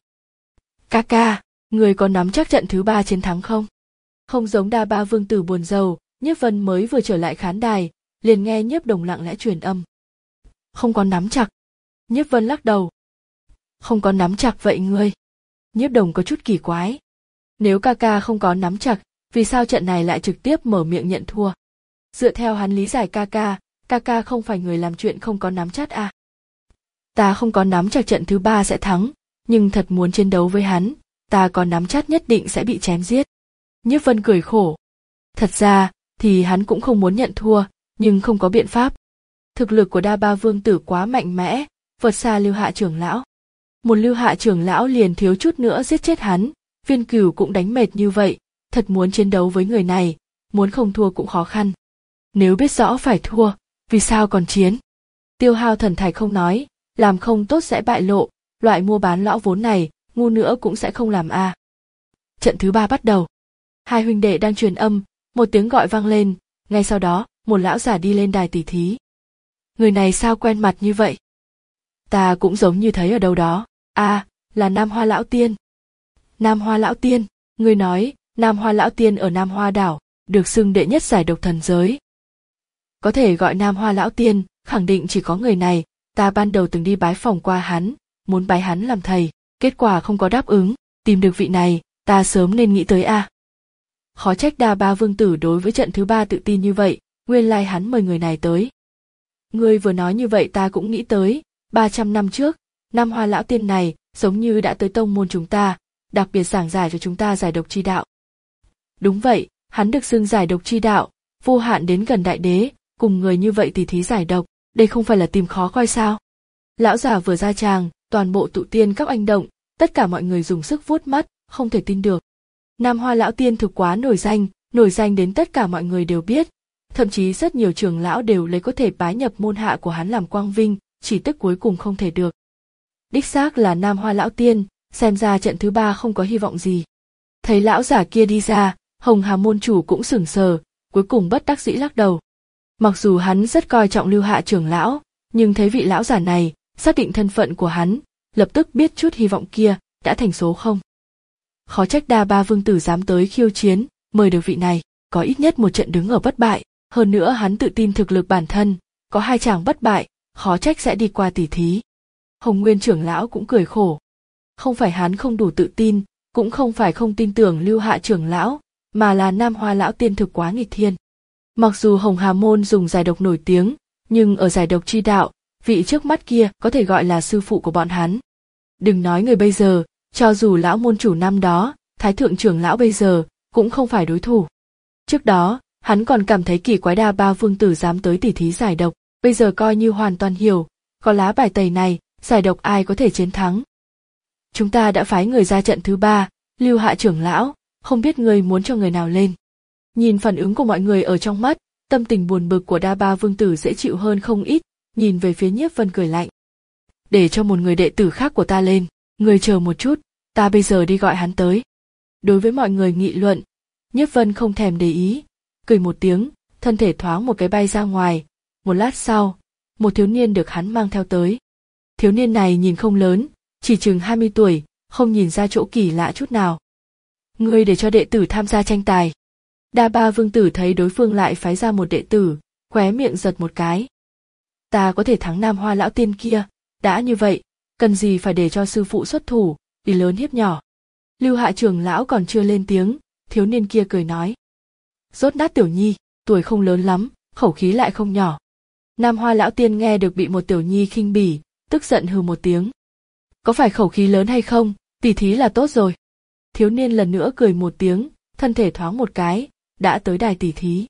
Ca ca, người có nắm chắc trận thứ ba chiến thắng không? Không giống Đa Ba Vương Tử buồn rầu, Nhiếp Vân mới vừa trở lại khán đài, liền nghe Nhiếp Đồng lặng lẽ truyền âm. Không có nắm chặt. Nhiếp Vân lắc đầu. Không có nắm chặt vậy ngươi? Nhiếp Đồng có chút kỳ quái. Nếu ca ca không có nắm chặt, vì sao trận này lại trực tiếp mở miệng nhận thua? Dựa theo hắn lý giải ca ca, ca ca không phải người làm chuyện không có nắm chắc à? Ta không có nắm chặt trận thứ ba sẽ thắng, nhưng thật muốn chiến đấu với hắn, ta có nắm chắc nhất định sẽ bị chém giết. Nhiếp Vân cười khổ. Thật ra, thì hắn cũng không muốn nhận thua, nhưng không có biện pháp. Thực lực của Đa Ba Vương Tử quá mạnh mẽ, vượt xa Lưu Hạ trưởng lão. Một Lưu Hạ trưởng lão liền thiếu chút nữa giết chết hắn, Viên Cửu cũng đánh mệt như vậy, thật muốn chiến đấu với người này, muốn không thua cũng khó khăn. Nếu biết rõ phải thua, vì sao còn chiến? Tiêu Hao thần thạch không nói, làm không tốt sẽ bại lộ, loại mua bán lão vốn này, ngu nữa cũng sẽ không làm a. À. Trận thứ ba bắt đầu. Hai huynh đệ đang truyền âm, một tiếng gọi vang lên, ngay sau đó, một lão giả đi lên đài tỷ thí. Người này sao quen mặt như vậy? Ta cũng giống như thấy ở đâu đó. À, là Nam Hoa Lão Tiên. Nam Hoa Lão Tiên, người nói, Nam Hoa Lão Tiên ở Nam Hoa Đảo, được xưng đệ nhất giải độc thần giới. Có thể gọi Nam Hoa Lão Tiên, khẳng định chỉ có người này, ta ban đầu từng đi bái phỏng qua hắn, muốn bái hắn làm thầy, kết quả không có đáp ứng, tìm được vị này, ta sớm nên nghĩ tới a. À. Khó trách Đa Ba Vương Tử đối với trận thứ ba tự tin như vậy, nguyên lai hắn mời người này tới. Ngươi vừa nói như vậy ta cũng nghĩ tới, ba trăm năm trước, Nam Hoa Lão Tiên này giống như đã tới tông môn chúng ta, đặc biệt giảng giải cho chúng ta giải độc chi đạo. Đúng vậy, hắn được xưng giải độc chi đạo, vô hạn đến gần đại đế, cùng người như vậy tỉ thí giải độc, đây không phải là tìm khó coi sao? Lão già vừa ra tràng, toàn bộ tụ tiên các oanh động, tất cả mọi người dùng sức vuốt mắt, không thể tin được. Nam Hoa Lão Tiên thực quá nổi danh, nổi danh đến tất cả mọi người đều biết, thậm chí rất nhiều trưởng lão đều lấy có thể bái nhập môn hạ của hắn làm quang vinh, chỉ tức cuối cùng không thể được. Đích xác là Nam Hoa Lão Tiên, xem ra trận thứ ba không có hy vọng gì. Thấy lão giả kia đi ra, Hồng Hà môn chủ cũng sửng sờ, cuối cùng bất đắc dĩ lắc đầu. Mặc dù hắn rất coi trọng Lưu Hạ trưởng lão, nhưng thấy vị lão giả này, xác định thân phận của hắn, lập tức biết chút hy vọng kia đã thành số không. Khó trách Đa Ba Vương Tử dám tới khiêu chiến, mời được vị này, có ít nhất một trận đứng ở bất bại, hơn nữa hắn tự tin thực lực bản thân, có hai chàng bất bại, khó trách sẽ đi qua tỉ thí. Hồng Nguyên trưởng lão cũng cười khổ. Không phải hắn không đủ tự tin, cũng không phải không tin tưởng Lưu Hạ trưởng lão, mà là Nam Hoa Lão Tiên thực quá nghịch thiên. Mặc dù Hồng Hà môn dùng giải độc nổi tiếng, nhưng ở giải độc chi đạo, vị trước mắt kia có thể gọi là sư phụ của bọn hắn. Đừng nói người bây giờ, cho dù lão môn chủ năm đó, thái thượng trưởng lão bây giờ, cũng không phải đối thủ. Trước đó, hắn còn cảm thấy kỳ quái Đa Ba Vương Tử dám tới tỉ thí giải độc, bây giờ coi như hoàn toàn hiểu, có lá bài tẩy này, giải độc ai có thể chiến thắng. Chúng ta đã phái người ra trận thứ ba, Lưu Hạ trưởng lão, không biết người muốn cho người nào lên. Nhìn phản ứng của mọi người ở trong mắt, tâm tình buồn bực của Đa Ba Vương Tử dễ chịu hơn không ít, nhìn về phía Nhiếp Vân cười lạnh. Để cho một người đệ tử khác của ta lên, người chờ một chút, ta bây giờ đi gọi hắn tới. Đối với mọi người nghị luận, Nhiếp Vân không thèm để ý, cười một tiếng, thân thể thoáng một cái bay ra ngoài. Một lát sau, một thiếu niên được hắn mang theo tới. Thiếu niên này nhìn không lớn, chỉ chừng hai mươi tuổi, không nhìn ra chỗ kỳ lạ chút nào. Ngươi để cho đệ tử tham gia tranh tài. Đa Ba Vương tử thấy đối phương lại phái ra một đệ tử, khóe miệng giật một cái. Ta có thể thắng Nam Hoa lão tiên kia, đã như vậy, cần gì phải để cho sư phụ xuất thủ, ý lớn hiếp nhỏ. Lưu Hạ trưởng lão còn chưa lên tiếng, thiếu niên kia cười nói. Rốt nát tiểu nhi, tuổi không lớn lắm, khẩu khí lại không nhỏ. Nam Hoa lão tiên nghe được bị một tiểu nhi khinh bỉ, tức giận hừ một tiếng. Có phải khẩu khí lớn hay không, tỉ thí là tốt rồi. Thiếu niên lần nữa cười một tiếng, thân thể thoáng một cái, đã tới đài tỉ thí.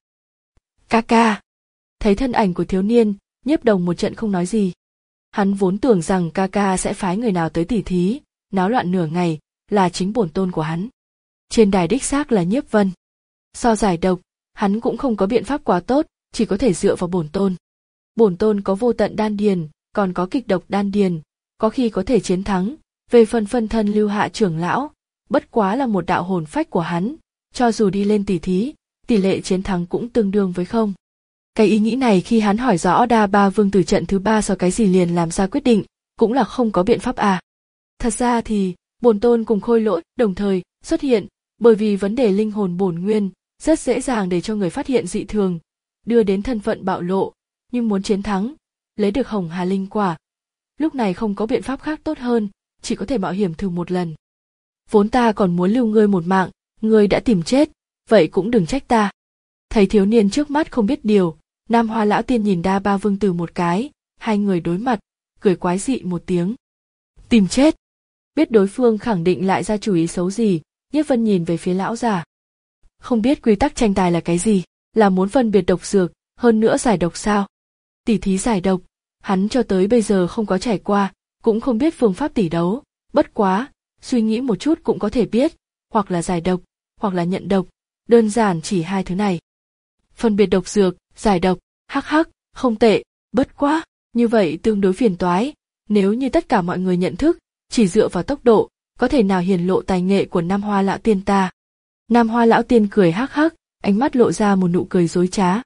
Ca ca. Thấy thân ảnh của thiếu niên, Nhiếp Đồng một trận không nói gì. Hắn vốn tưởng rằng ca ca sẽ phái người nào tới tỉ thí, náo loạn nửa ngày, là chính bổn tôn của hắn. Trên đài đích xác là Nhiếp Vân. So giải độc, hắn cũng không có biện pháp quá tốt, chỉ có thể dựa vào bổn tôn. Bổn tôn có vô tận đan điền, còn có kịch độc đan điền, có khi có thể chiến thắng. Về phần phân thân Lưu Hạ trưởng lão, bất quá là một đạo hồn phách của hắn, cho dù đi lên tỉ thí, tỷ lệ chiến thắng cũng tương đương với không. Cái ý nghĩ này khi hắn hỏi rõ Đa Ba Vương tử trận thứ ba so cái gì liền làm ra quyết định, cũng là không có biện pháp à. Thật ra thì, bổn tôn cùng Khôi Lỗi đồng thời xuất hiện, bởi vì vấn đề linh hồn bổn nguyên rất dễ dàng để cho người phát hiện dị thường, đưa đến thân phận bạo lộ, nhưng muốn chiến thắng, lấy được Hồng Hà linh quả. Lúc này không có biện pháp khác tốt hơn, chỉ có thể mạo hiểm thử một lần. Vốn ta còn muốn lưu ngươi một mạng, ngươi đã tìm chết, vậy cũng đừng trách ta. Thấy thiếu niên trước mắt không biết điều, Nam Hoa lão tiên nhìn Đa Ba Vương tử một cái, hai người đối mặt, cười quái dị một tiếng. Tìm chết. Biết đối phương khẳng định lại ra chủ ý xấu gì, Nhiếp Vân nhìn về phía lão già. Không biết quy tắc tranh tài là cái gì, là muốn phân biệt độc dược, hơn nữa giải độc sao? Tỉ thí giải độc, hắn cho tới bây giờ không có trải qua, cũng không biết phương pháp tỉ đấu, bất quá, suy nghĩ một chút cũng có thể biết, hoặc là giải độc, hoặc là nhận độc, đơn giản chỉ hai thứ này. Phân biệt độc dược, giải độc, hắc hắc, không tệ, bất quá, như vậy tương đối phiền toái, nếu như tất cả mọi người nhận thức, chỉ dựa vào tốc độ, có thể nào hiển lộ tài nghệ của Nam Hoa lão tiên ta. Nam Hoa lão tiên cười hắc hắc, ánh mắt lộ ra một nụ cười dối trá.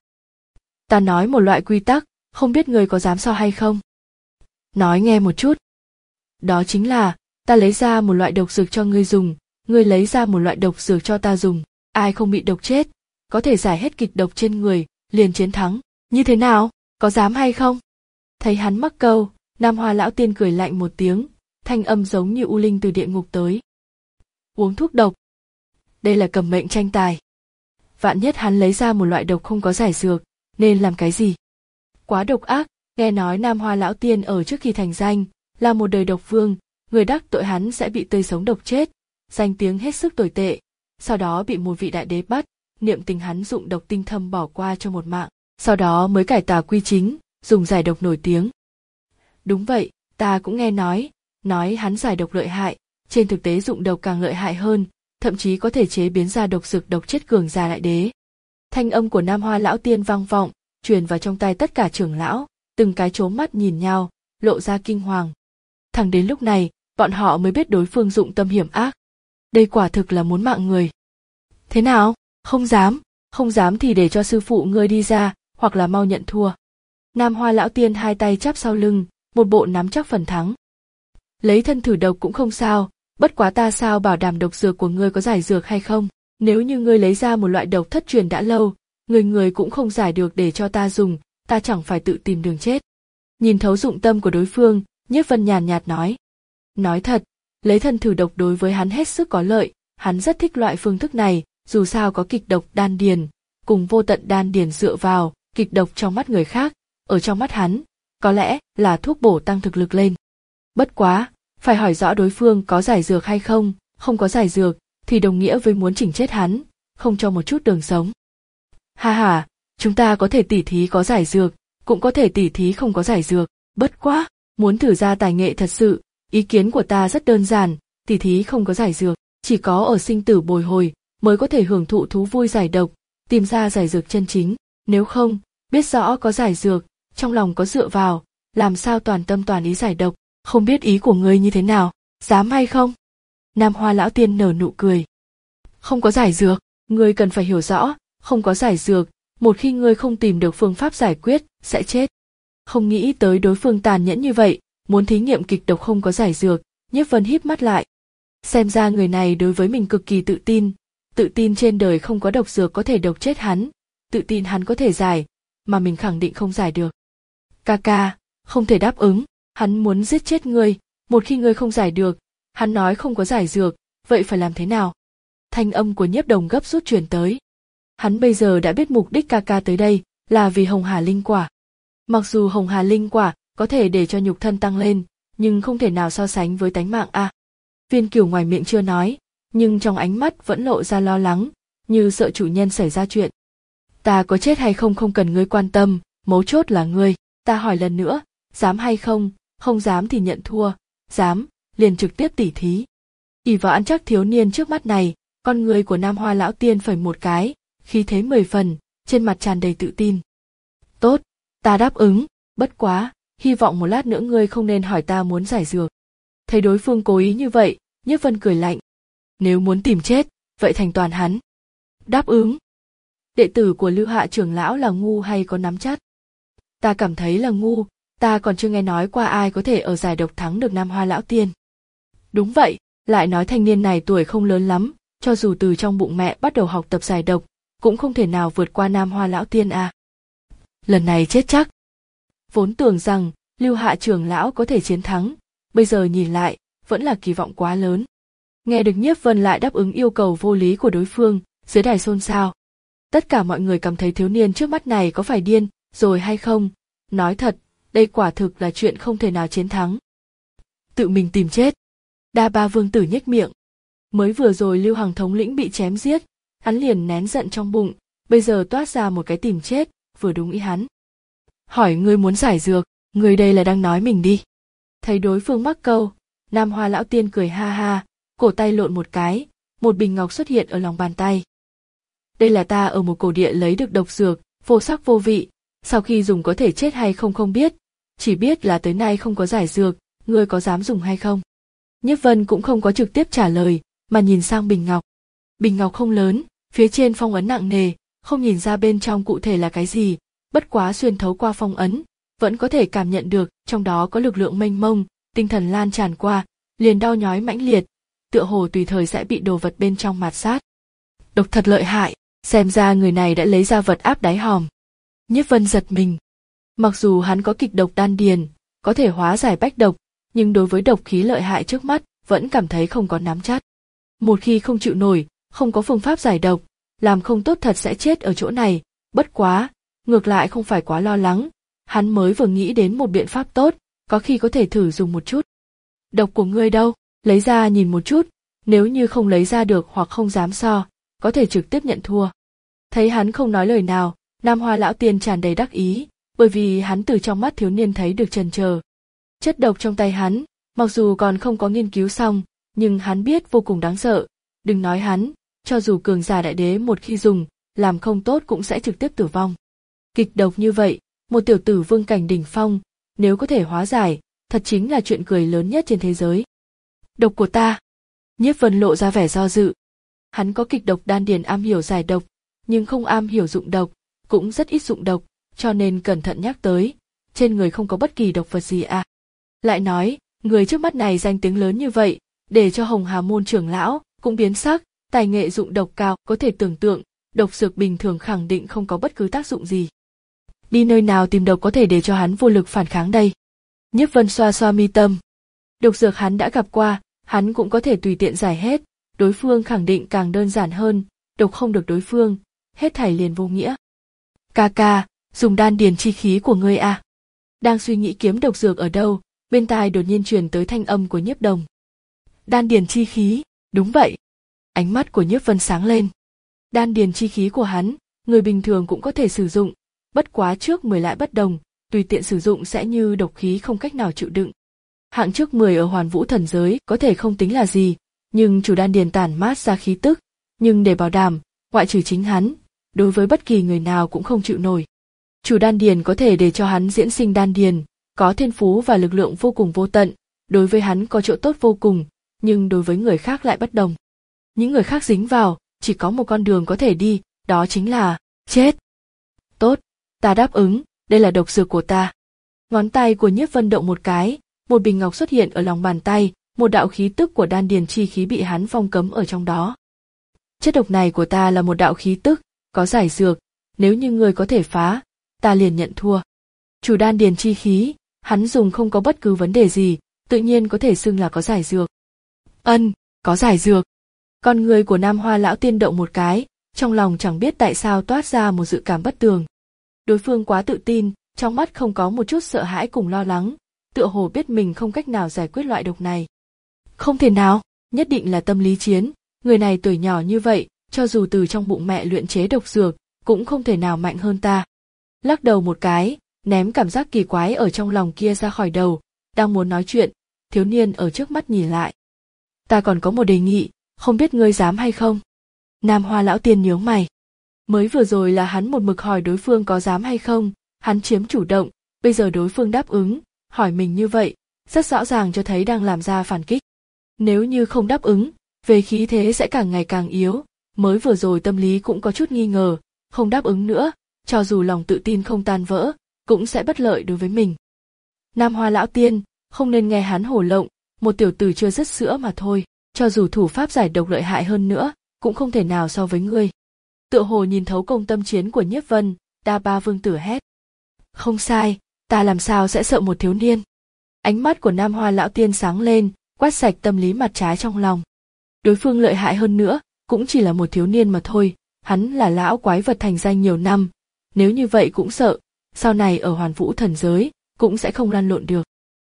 Ta nói một loại quy tắc, không biết ngươi có dám so hay không? Nói nghe một chút. Đó chính là, ta lấy ra một loại độc dược cho ngươi dùng, ngươi lấy ra một loại độc dược cho ta dùng, ai không bị độc chết, có thể giải hết kịch độc trên người, liền chiến thắng. Như thế nào, có dám hay không? Thấy hắn mắc câu, Nam Hoa lão tiên cười lạnh một tiếng, thanh âm giống như u linh từ địa ngục tới. Uống thuốc độc. Đây là cầm mệnh tranh tài. Vạn nhất hắn lấy ra một loại độc không có giải dược, nên làm cái gì? Quá độc ác, nghe nói Nam Hoa lão tiên ở trước khi thành danh, là một đời độc vương, người đắc tội hắn sẽ bị tươi sống độc chết, danh tiếng hết sức tồi tệ. Sau đó bị một vị đại đế bắt, niệm tình hắn dụng độc tinh thâm bỏ qua cho một mạng, sau đó mới cải tà quy chính, dùng giải độc nổi tiếng. Đúng vậy, ta cũng nghe nói, nói hắn giải độc lợi hại, trên thực tế dụng độc càng lợi hại hơn, thậm chí có thể chế biến ra độc dược độc chết cường giả đại đế. Thanh âm của Nam Hoa lão tiên vang vọng, truyền vào trong tai tất cả trưởng lão, từng cái trố mắt nhìn nhau, lộ ra kinh hoàng. Thẳng đến lúc này, bọn họ mới biết đối phương dụng tâm hiểm ác. Đây quả thực là muốn mạng người. Thế nào? Không dám, không dám thì để cho sư phụ ngươi đi ra, hoặc là mau nhận thua. Nam Hoa lão tiên hai tay chắp sau lưng, một bộ nắm chắc phần thắng. Lấy thân thử độc cũng không sao, bất quá ta sao bảo đảm độc dược của ngươi có giải dược hay không? Nếu như ngươi lấy ra một loại độc thất truyền đã lâu, người người cũng không giải được để cho ta dùng, ta chẳng phải tự tìm đường chết. Nhìn thấu dụng tâm của đối phương, Nhiếp Vân nhàn nhạt nói. Nói thật, lấy thân thử độc đối với hắn hết sức có lợi, hắn rất thích loại phương thức này, dù sao có kịch độc đan điền, cùng vô tận đan điền dựa vào, kịch độc trong mắt người khác, ở trong mắt hắn, có lẽ là thuốc bổ tăng thực lực lên. Bất quá, phải hỏi rõ đối phương có giải dược hay không, không có giải dược, thì đồng nghĩa với muốn chỉnh chết hắn, không cho một chút đường sống. Ha ha, chúng ta có thể tỉ thí có giải dược, cũng có thể tỉ thí không có giải dược, bất quá, muốn thử ra tài nghệ thật sự, ý kiến của ta rất đơn giản, tỉ thí không có giải dược, chỉ có ở sinh tử bồi hồi, mới có thể hưởng thụ thú vui giải độc, tìm ra giải dược chân chính, nếu không, biết rõ có giải dược, trong lòng có dựa vào, làm sao toàn tâm toàn ý giải độc, không biết ý của ngươi như thế nào, dám hay không? Nam Hoa lão tiên nở nụ cười. Không có giải dược, ngươi cần phải hiểu rõ, không có giải dược, một khi ngươi không tìm được phương pháp giải quyết, sẽ chết. Không nghĩ tới đối phương tàn nhẫn như vậy, muốn thí nghiệm kịch độc không có giải dược, Nhiếp Vân híp mắt lại. Xem ra người này đối với mình cực kỳ tự tin, tự tin trên đời không có độc dược có thể độc chết hắn, tự tin hắn có thể giải, mà mình khẳng định không giải được. Ca ca, không thể đáp ứng, hắn muốn giết chết ngươi, một khi ngươi không giải được, hắn nói không có giải dược, vậy phải làm thế nào? Thanh âm của Nhiếp Đồng gấp rút truyền tới. Hắn bây giờ đã biết mục đích ca ca tới đây là vì Hồng Hà Linh Quả. Mặc dù Hồng Hà Linh Quả có thể để cho nhục thân tăng lên, nhưng không thể nào so sánh với tánh mạng a. À. Viên Kiều ngoài miệng chưa nói, nhưng trong ánh mắt vẫn lộ ra lo lắng, như sợ chủ nhân xảy ra chuyện. Ta có chết hay không không cần ngươi quan tâm, mấu chốt là ngươi. Ta hỏi lần nữa, dám hay không? Không dám thì nhận thua, dám, liền trực tiếp tỉ thí. Ỷ vào ăn chắc thiếu niên trước mắt này, con người của Nam Hoa lão tiên phẩy một cái, khí thế mười phần, trên mặt tràn đầy tự tin. Tốt, ta đáp ứng, bất quá, hy vọng một lát nữa ngươi không nên hỏi ta muốn giải dược. Thấy đối phương cố ý như vậy, Nhiếp Vân cười lạnh. Nếu muốn tìm chết, vậy thành toàn hắn. Đáp ứng. Đệ tử của Lưu Hạ trưởng lão là ngu hay có nắm chắc? Ta cảm thấy là ngu, ta còn chưa nghe nói qua ai có thể ở giải độc thắng được Nam Hoa lão tiên. Đúng vậy, lại nói thanh niên này tuổi không lớn lắm, cho dù từ trong bụng mẹ bắt đầu học tập giải độc, cũng không thể nào vượt qua Nam Hoa lão tiên à. Lần này chết chắc. Vốn tưởng rằng Lưu Hạ trưởng lão có thể chiến thắng, bây giờ nhìn lại, vẫn là kỳ vọng quá lớn. Nghe được Nhiếp Vân lại đáp ứng yêu cầu vô lý của đối phương, dưới đài xôn xao. Tất cả mọi người cảm thấy thiếu niên trước mắt này có phải điên rồi hay không? Nói thật, đây quả thực là chuyện không thể nào chiến thắng. Tự mình tìm chết. Đa Ba vương tử nhếch miệng. Mới vừa rồi Lưu Hằng thống lĩnh bị chém giết, hắn liền nén giận trong bụng, bây giờ toát ra một cái tìm chết, vừa đúng ý hắn. Hỏi ngươi muốn giải dược, ngươi đây là đang nói mình đi. Thấy đối phương mắc câu, Nam Hoa lão tiên cười ha ha, cổ tay lộn một cái, một bình ngọc xuất hiện ở lòng bàn tay. Đây là ta ở một cổ địa lấy được độc dược, vô sắc vô vị, sau khi dùng có thể chết hay không không biết, chỉ biết là tới nay không có giải dược, ngươi có dám dùng hay không? Nhiếp Vân cũng không có trực tiếp trả lời, mà nhìn sang bình ngọc. Bình ngọc không lớn, phía trên phong ấn nặng nề, không nhìn ra bên trong cụ thể là cái gì, bất quá xuyên thấu qua phong ấn, vẫn có thể cảm nhận được trong đó có lực lượng mênh mông, tinh thần lan tràn qua, liền đau nhói mãnh liệt, tựa hồ tùy thời sẽ bị đồ vật bên trong mạt sát. Độc thật lợi hại, xem ra người này đã lấy ra vật áp đáy hòm. Nhiếp Vân giật mình. Mặc dù hắn có kịch độc đan điền, có thể hóa giải bách độc, nhưng đối với độc khí lợi hại trước mắt, vẫn cảm thấy không có nắm chắc. Một khi không chịu nổi, không có phương pháp giải độc, làm không tốt thật sẽ chết ở chỗ này, bất quá, ngược lại không phải quá lo lắng, hắn mới vừa nghĩ đến một biện pháp tốt, có khi có thể thử dùng một chút. Độc của ngươi đâu, lấy ra nhìn một chút, nếu như không lấy ra được hoặc không dám so, có thể trực tiếp nhận thua. Thấy hắn không nói lời nào, Nam Hoa lão tiên tràn đầy đắc ý, bởi vì hắn từ trong mắt thiếu niên thấy được chần chờ. Chất độc trong tay hắn, mặc dù còn không có nghiên cứu xong, nhưng hắn biết vô cùng đáng sợ, đừng nói hắn, cho dù cường giả đại đế một khi dùng, làm không tốt cũng sẽ trực tiếp tử vong. Kịch độc như vậy, một tiểu tử vương cảnh đỉnh phong, nếu có thể hóa giải, thật chính là chuyện cười lớn nhất trên thế giới. Độc của ta. Nhiếp Vân lộ ra vẻ do dự. Hắn có kịch độc đan điền am hiểu giải độc, nhưng không am hiểu dụng độc, cũng rất ít dụng độc, cho nên cẩn thận nhắc tới, trên người không có bất kỳ độc vật gì à. Lại nói, người trước mắt này danh tiếng lớn như vậy, để cho Hồng Hà môn trưởng lão cũng biến sắc, tài nghệ dụng độc cao, có thể tưởng tượng, độc dược bình thường khẳng định không có bất cứ tác dụng gì. Đi nơi nào tìm độc có thể để cho hắn vô lực phản kháng đây? Nhiếp Vân xoa xoa mi tâm. Độc dược hắn đã gặp qua, hắn cũng có thể tùy tiện giải hết, đối phương khẳng định càng đơn giản hơn, độc không được đối phương, hết thảy liền vô nghĩa. Ca ca, dùng đan điền chi khí của ngươi à? Đang suy nghĩ kiếm độc dược ở đâu, bên tai đột nhiên truyền tới thanh âm của Nhiếp Đồng. Đan điền chi khí, đúng vậy. Ánh mắt của Nhiếp Vân sáng lên. Đan điền chi khí của hắn, người bình thường cũng có thể sử dụng, bất quá trước mười lại bất đồng, tùy tiện sử dụng sẽ như độc khí không cách nào chịu đựng. Hạng trước mười ở Hoàn Vũ thần giới có thể không tính là gì, nhưng chủ đan điền tản mát ra khí tức, nhưng để bảo đảm, ngoại trừ chính hắn, đối với bất kỳ người nào cũng không chịu nổi. Chủ đan điền có thể để cho hắn diễn sinh đan điền, có thiên phú và lực lượng vô cùng vô tận, đối với hắn có chỗ tốt vô cùng, nhưng đối với người khác lại bất đồng. Những người khác dính vào, chỉ có một con đường có thể đi, đó chính là chết. Tốt, ta đáp ứng, đây là độc dược của ta. Ngón tay của Nhiếp Vân động một cái, một bình ngọc xuất hiện ở lòng bàn tay, một đạo khí tức của đan điền chi khí bị hắn phong cấm ở trong đó. Chất độc này của ta là một đạo khí tức, có giải dược, nếu như ngươi có thể phá, ta liền nhận thua. Chủ đan điền chi khí, hắn dùng không có bất cứ vấn đề gì, tự nhiên có thể xưng là có giải dược. Ân, có giải dược. Con người của Nam Hoa lão tiên động một cái, trong lòng chẳng biết tại sao toát ra một dự cảm bất tường. Đối phương quá tự tin, trong mắt không có một chút sợ hãi cùng lo lắng, tựa hồ biết mình không cách nào giải quyết loại độc này. Không thể nào, nhất định là tâm lý chiến, người này tuổi nhỏ như vậy, cho dù từ trong bụng mẹ luyện chế độc dược, cũng không thể nào mạnh hơn ta. Lắc đầu một cái, ném cảm giác kỳ quái ở trong lòng kia ra khỏi đầu, đang muốn nói chuyện, thiếu niên ở trước mắt nhìn lại. Ta còn có một đề nghị, không biết ngươi dám hay không? Nam Hoa lão tiên nhướng mày. Mới vừa rồi là hắn một mực hỏi đối phương có dám hay không, hắn chiếm chủ động, bây giờ đối phương đáp ứng, hỏi mình như vậy, rất rõ ràng cho thấy đang làm ra phản kích. Nếu như không đáp ứng, về khí thế sẽ càng ngày càng yếu, mới vừa rồi tâm lý cũng có chút nghi ngờ, không đáp ứng nữa, cho dù lòng tự tin không tan vỡ, cũng sẽ bất lợi đối với mình. Nam Hoa lão tiên, không nên nghe hắn hổ lộng, một tiểu tử chưa dứt sữa mà thôi, cho dù thủ pháp giải độc lợi hại hơn nữa, cũng không thể nào so với ngươi. Tựa hồ nhìn thấu công tâm chiến của Nhiếp Vân, Đa Ba vương tử hét. Không sai, ta làm sao sẽ sợ một thiếu niên. Ánh mắt của Nam Hoa lão tiên sáng lên, quét sạch tâm lý mặt trái trong lòng. Đối phương lợi hại hơn nữa, cũng chỉ là một thiếu niên mà thôi, hắn là lão quái vật thành danh nhiều năm, nếu như vậy cũng sợ, sau này ở Hoàn Vũ thần giới, cũng sẽ không lăn lộn được.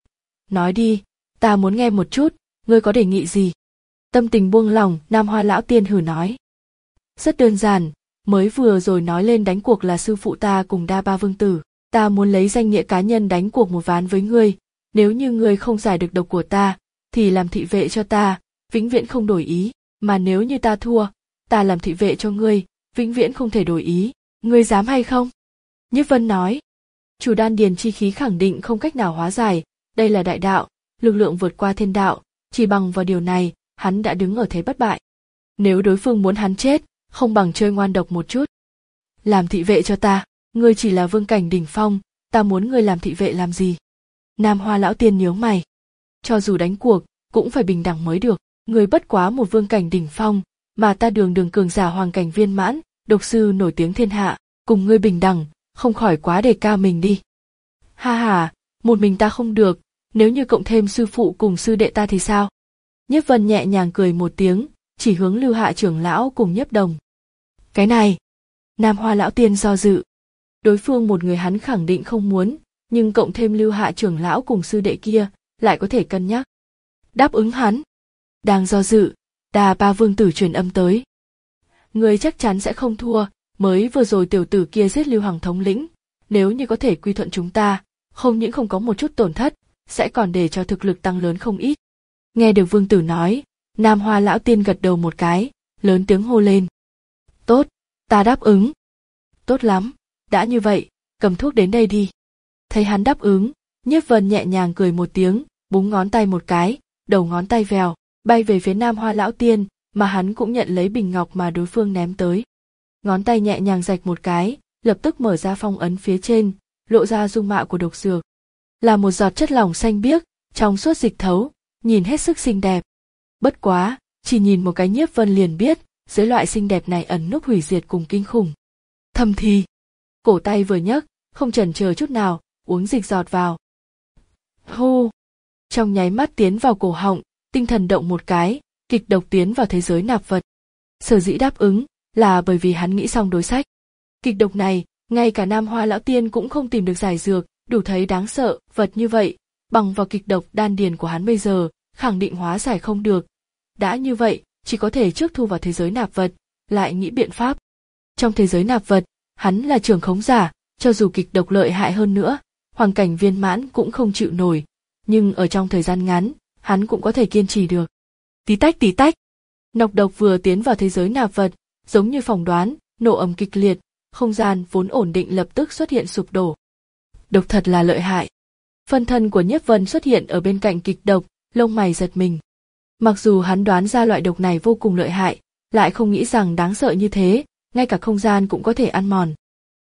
Nói đi, ta muốn nghe một chút, ngươi có đề nghị gì? Tâm tình buông lỏng, Nam Hoa lão tiên hử nói. Rất đơn giản, mới vừa rồi nói lên đánh cuộc là sư phụ ta cùng Đa Ba vương tử, ta muốn lấy danh nghĩa cá nhân đánh cuộc một ván với ngươi, nếu như ngươi không giải được độc của ta, thì làm thị vệ cho ta, vĩnh viễn không đổi ý, mà nếu như ta thua, ta làm thị vệ cho ngươi, vĩnh viễn không thể đổi ý, ngươi dám hay không? Nhiếp Vân nói. Chủ đan điền chi khí khẳng định không cách nào hóa giải, đây là đại đạo, lực lượng vượt qua thiên đạo, chỉ bằng vào điều này, hắn đã đứng ở thế bất bại. Nếu đối phương muốn hắn chết, không bằng chơi ngoan độc một chút. Làm thị vệ cho ta, ngươi chỉ là vương cảnh đỉnh phong, ta muốn ngươi làm thị vệ làm gì? Nam Hoa lão tiên nhướng mày. Cho dù đánh cuộc, cũng phải bình đẳng mới được, ngươi bất quá một vương cảnh đỉnh phong, mà ta đường đường cường giả hoàng cảnh viên mãn, độc sư nổi tiếng thiên hạ, cùng ngươi bình đẳng, không khỏi quá đề cao mình đi. Ha ha, một mình ta không được, nếu như cộng thêm sư phụ cùng sư đệ ta thì sao? Nhiếp Vân nhẹ nhàng cười một tiếng, chỉ hướng Lưu Hạ trưởng lão cùng Nhiếp Đồng. Cái này, Nam Hoa lão tiên do dự. Đối phương một người hắn khẳng định không muốn, nhưng cộng thêm Lưu Hạ trưởng lão cùng sư đệ kia, lại có thể cân nhắc. Đáp ứng hắn. Đang do dự, Đa Ba vương tử truyền âm tới. Người chắc chắn sẽ không thua, mới vừa rồi tiểu tử kia giết Lưu Hoàng thống lĩnh, nếu như có thể quy thuận chúng ta, không những không có một chút tổn thất, sẽ còn để cho thực lực tăng lớn không ít. Nghe được vương tử nói, Nam Hoa lão tiên gật đầu một cái, lớn tiếng hô lên. Tốt, ta đáp ứng. Tốt lắm, đã như vậy, cầm thuốc đến đây đi. Thấy hắn đáp ứng, Nhiếp Vân nhẹ nhàng cười một tiếng, búng ngón tay một cái, đầu ngón tay vèo, bay về phía Nam Hoa lão tiên, mà hắn cũng nhận lấy bình ngọc mà đối phương ném tới. Ngón tay nhẹ nhàng rạch một cái, lập tức mở ra phong ấn phía trên, lộ ra dung mạo của độc dược. Là một giọt chất lỏng xanh biếc, trong suốt dịch thấu, nhìn hết sức xinh đẹp. Bất quá, chỉ nhìn một cái Nhiếp Vân liền biết, dưới loại xinh đẹp này ẩn núp hủy diệt cùng kinh khủng. Thầm thì, cổ tay vừa nhấc, không chần chờ chút nào, uống dịch giọt vào. Hô! Trong nháy mắt tiến vào cổ họng, tinh thần động một cái, kịch độc tiến vào thế giới nạp vật. Sở dĩ đáp ứng, là bởi vì hắn nghĩ xong đối sách. Kịch độc này, ngay cả Nam Hoa lão tiên cũng không tìm được giải dược, đủ thấy đáng sợ, vật như vậy, bằng vào kịch độc đan điền của hắn bây giờ, khẳng định hóa giải không được. Đã như vậy, chỉ có thể trước thu vào thế giới nạp vật, lại nghĩ biện pháp. Trong thế giới nạp vật, hắn là trưởng khống giả, cho dù kịch độc lợi hại hơn nữa, hoàng cảnh viên mãn cũng không chịu nổi, nhưng ở trong thời gian ngắn, hắn cũng có thể kiên trì được. Tí tách tí tách, nọc độc vừa tiến vào thế giới nạp vật, giống như phỏng đoán, nổ ầm kịch liệt, không gian vốn ổn định lập tức xuất hiện sụp đổ. Độc thật là lợi hại. Phân thân của Nhiếp Vân xuất hiện ở bên cạnh kịch độc, lông mày giật mình. Mặc dù hắn đoán ra loại độc này vô cùng lợi hại, lại không nghĩ rằng đáng sợ như thế, ngay cả không gian cũng có thể ăn mòn.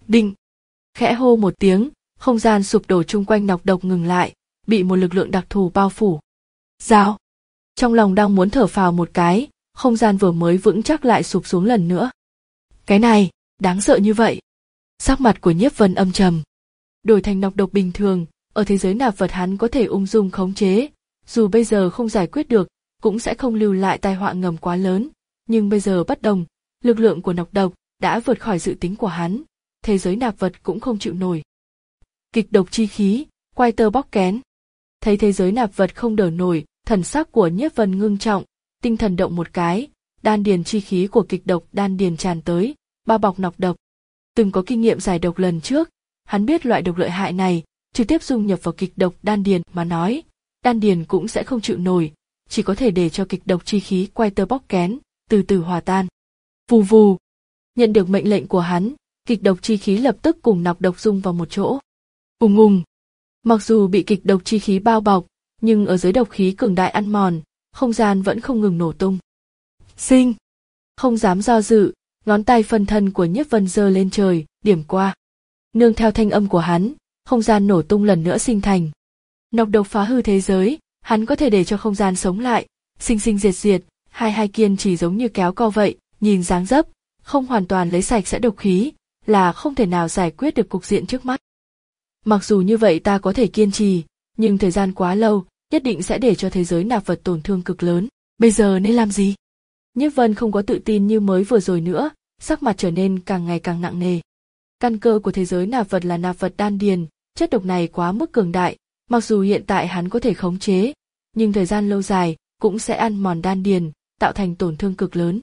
Đinh! Khẽ hô một tiếng, không gian sụp đổ chung quanh nọc độc ngừng lại, bị một lực lượng đặc thù bao phủ. Dao! Trong lòng đang muốn thở phào một cái, không gian vừa mới vững chắc lại sụp xuống lần nữa. Cái này, đáng sợ như vậy. Sắc mặt của Nhiếp Vân âm trầm. Đổi thành nọc độc bình thường, ở thế giới nạp vật hắn có thể ung dung khống chế, dù bây giờ không giải quyết được, cũng sẽ không lưu lại tai họa ngầm quá lớn, nhưng bây giờ bất đồng, lực lượng của nọc độc đã vượt khỏi dự tính của hắn, thế giới nạp vật cũng không chịu nổi. Kịch độc chi khí, quay tơ bóc kén. Thấy thế giới nạp vật không đỡ nổi, thần sắc của Nhiếp Vân ngưng trọng, tinh thần động một cái, đan điền chi khí của kịch độc đan điền tràn tới, bao bọc nọc độc. Từng có kinh nghiệm giải độc lần trước, hắn biết loại độc lợi hại này, trực tiếp dung nhập vào kịch độc đan điền mà nói, đan điền cũng sẽ không chịu nổi, chỉ có thể để cho kịch độc chi khí quay tơ bóc kén, từ từ hòa tan. Vù vù. Nhận được mệnh lệnh của hắn, kịch độc chi khí lập tức cùng nọc độc dung vào một chỗ. Ùng ùng. Mặc dù bị kịch độc chi khí bao bọc, nhưng ở dưới độc khí cường đại ăn mòn, không gian vẫn không ngừng nổ tung. Sinh! Không dám do dự, ngón tay phân thân của Nhiếp Vân giơ lên trời, điểm qua. Nương theo thanh âm của hắn, không gian nổ tung lần nữa sinh thành. Nọc độc phá hư thế giới, hắn có thể để cho không gian sống lại, sinh sinh diệt diệt, hai hai kiên chỉ giống như kéo co vậy, nhìn dáng dấp, không hoàn toàn lấy sạch sẽ độc khí, là không thể nào giải quyết được cục diện trước mắt. Mặc dù như vậy ta có thể kiên trì, nhưng thời gian quá lâu, nhất định sẽ để cho thế giới nạp vật tổn thương cực lớn. Bây giờ nên làm gì? Nhiếp Vân không có tự tin như mới vừa rồi nữa, sắc mặt trở nên càng ngày càng nặng nề. Căn cơ của thế giới nạp vật là nạp vật đan điền, chất độc này quá mức cường đại, mặc dù hiện tại hắn có thể khống chế, nhưng thời gian lâu dài cũng sẽ ăn mòn đan điền, tạo thành tổn thương cực lớn.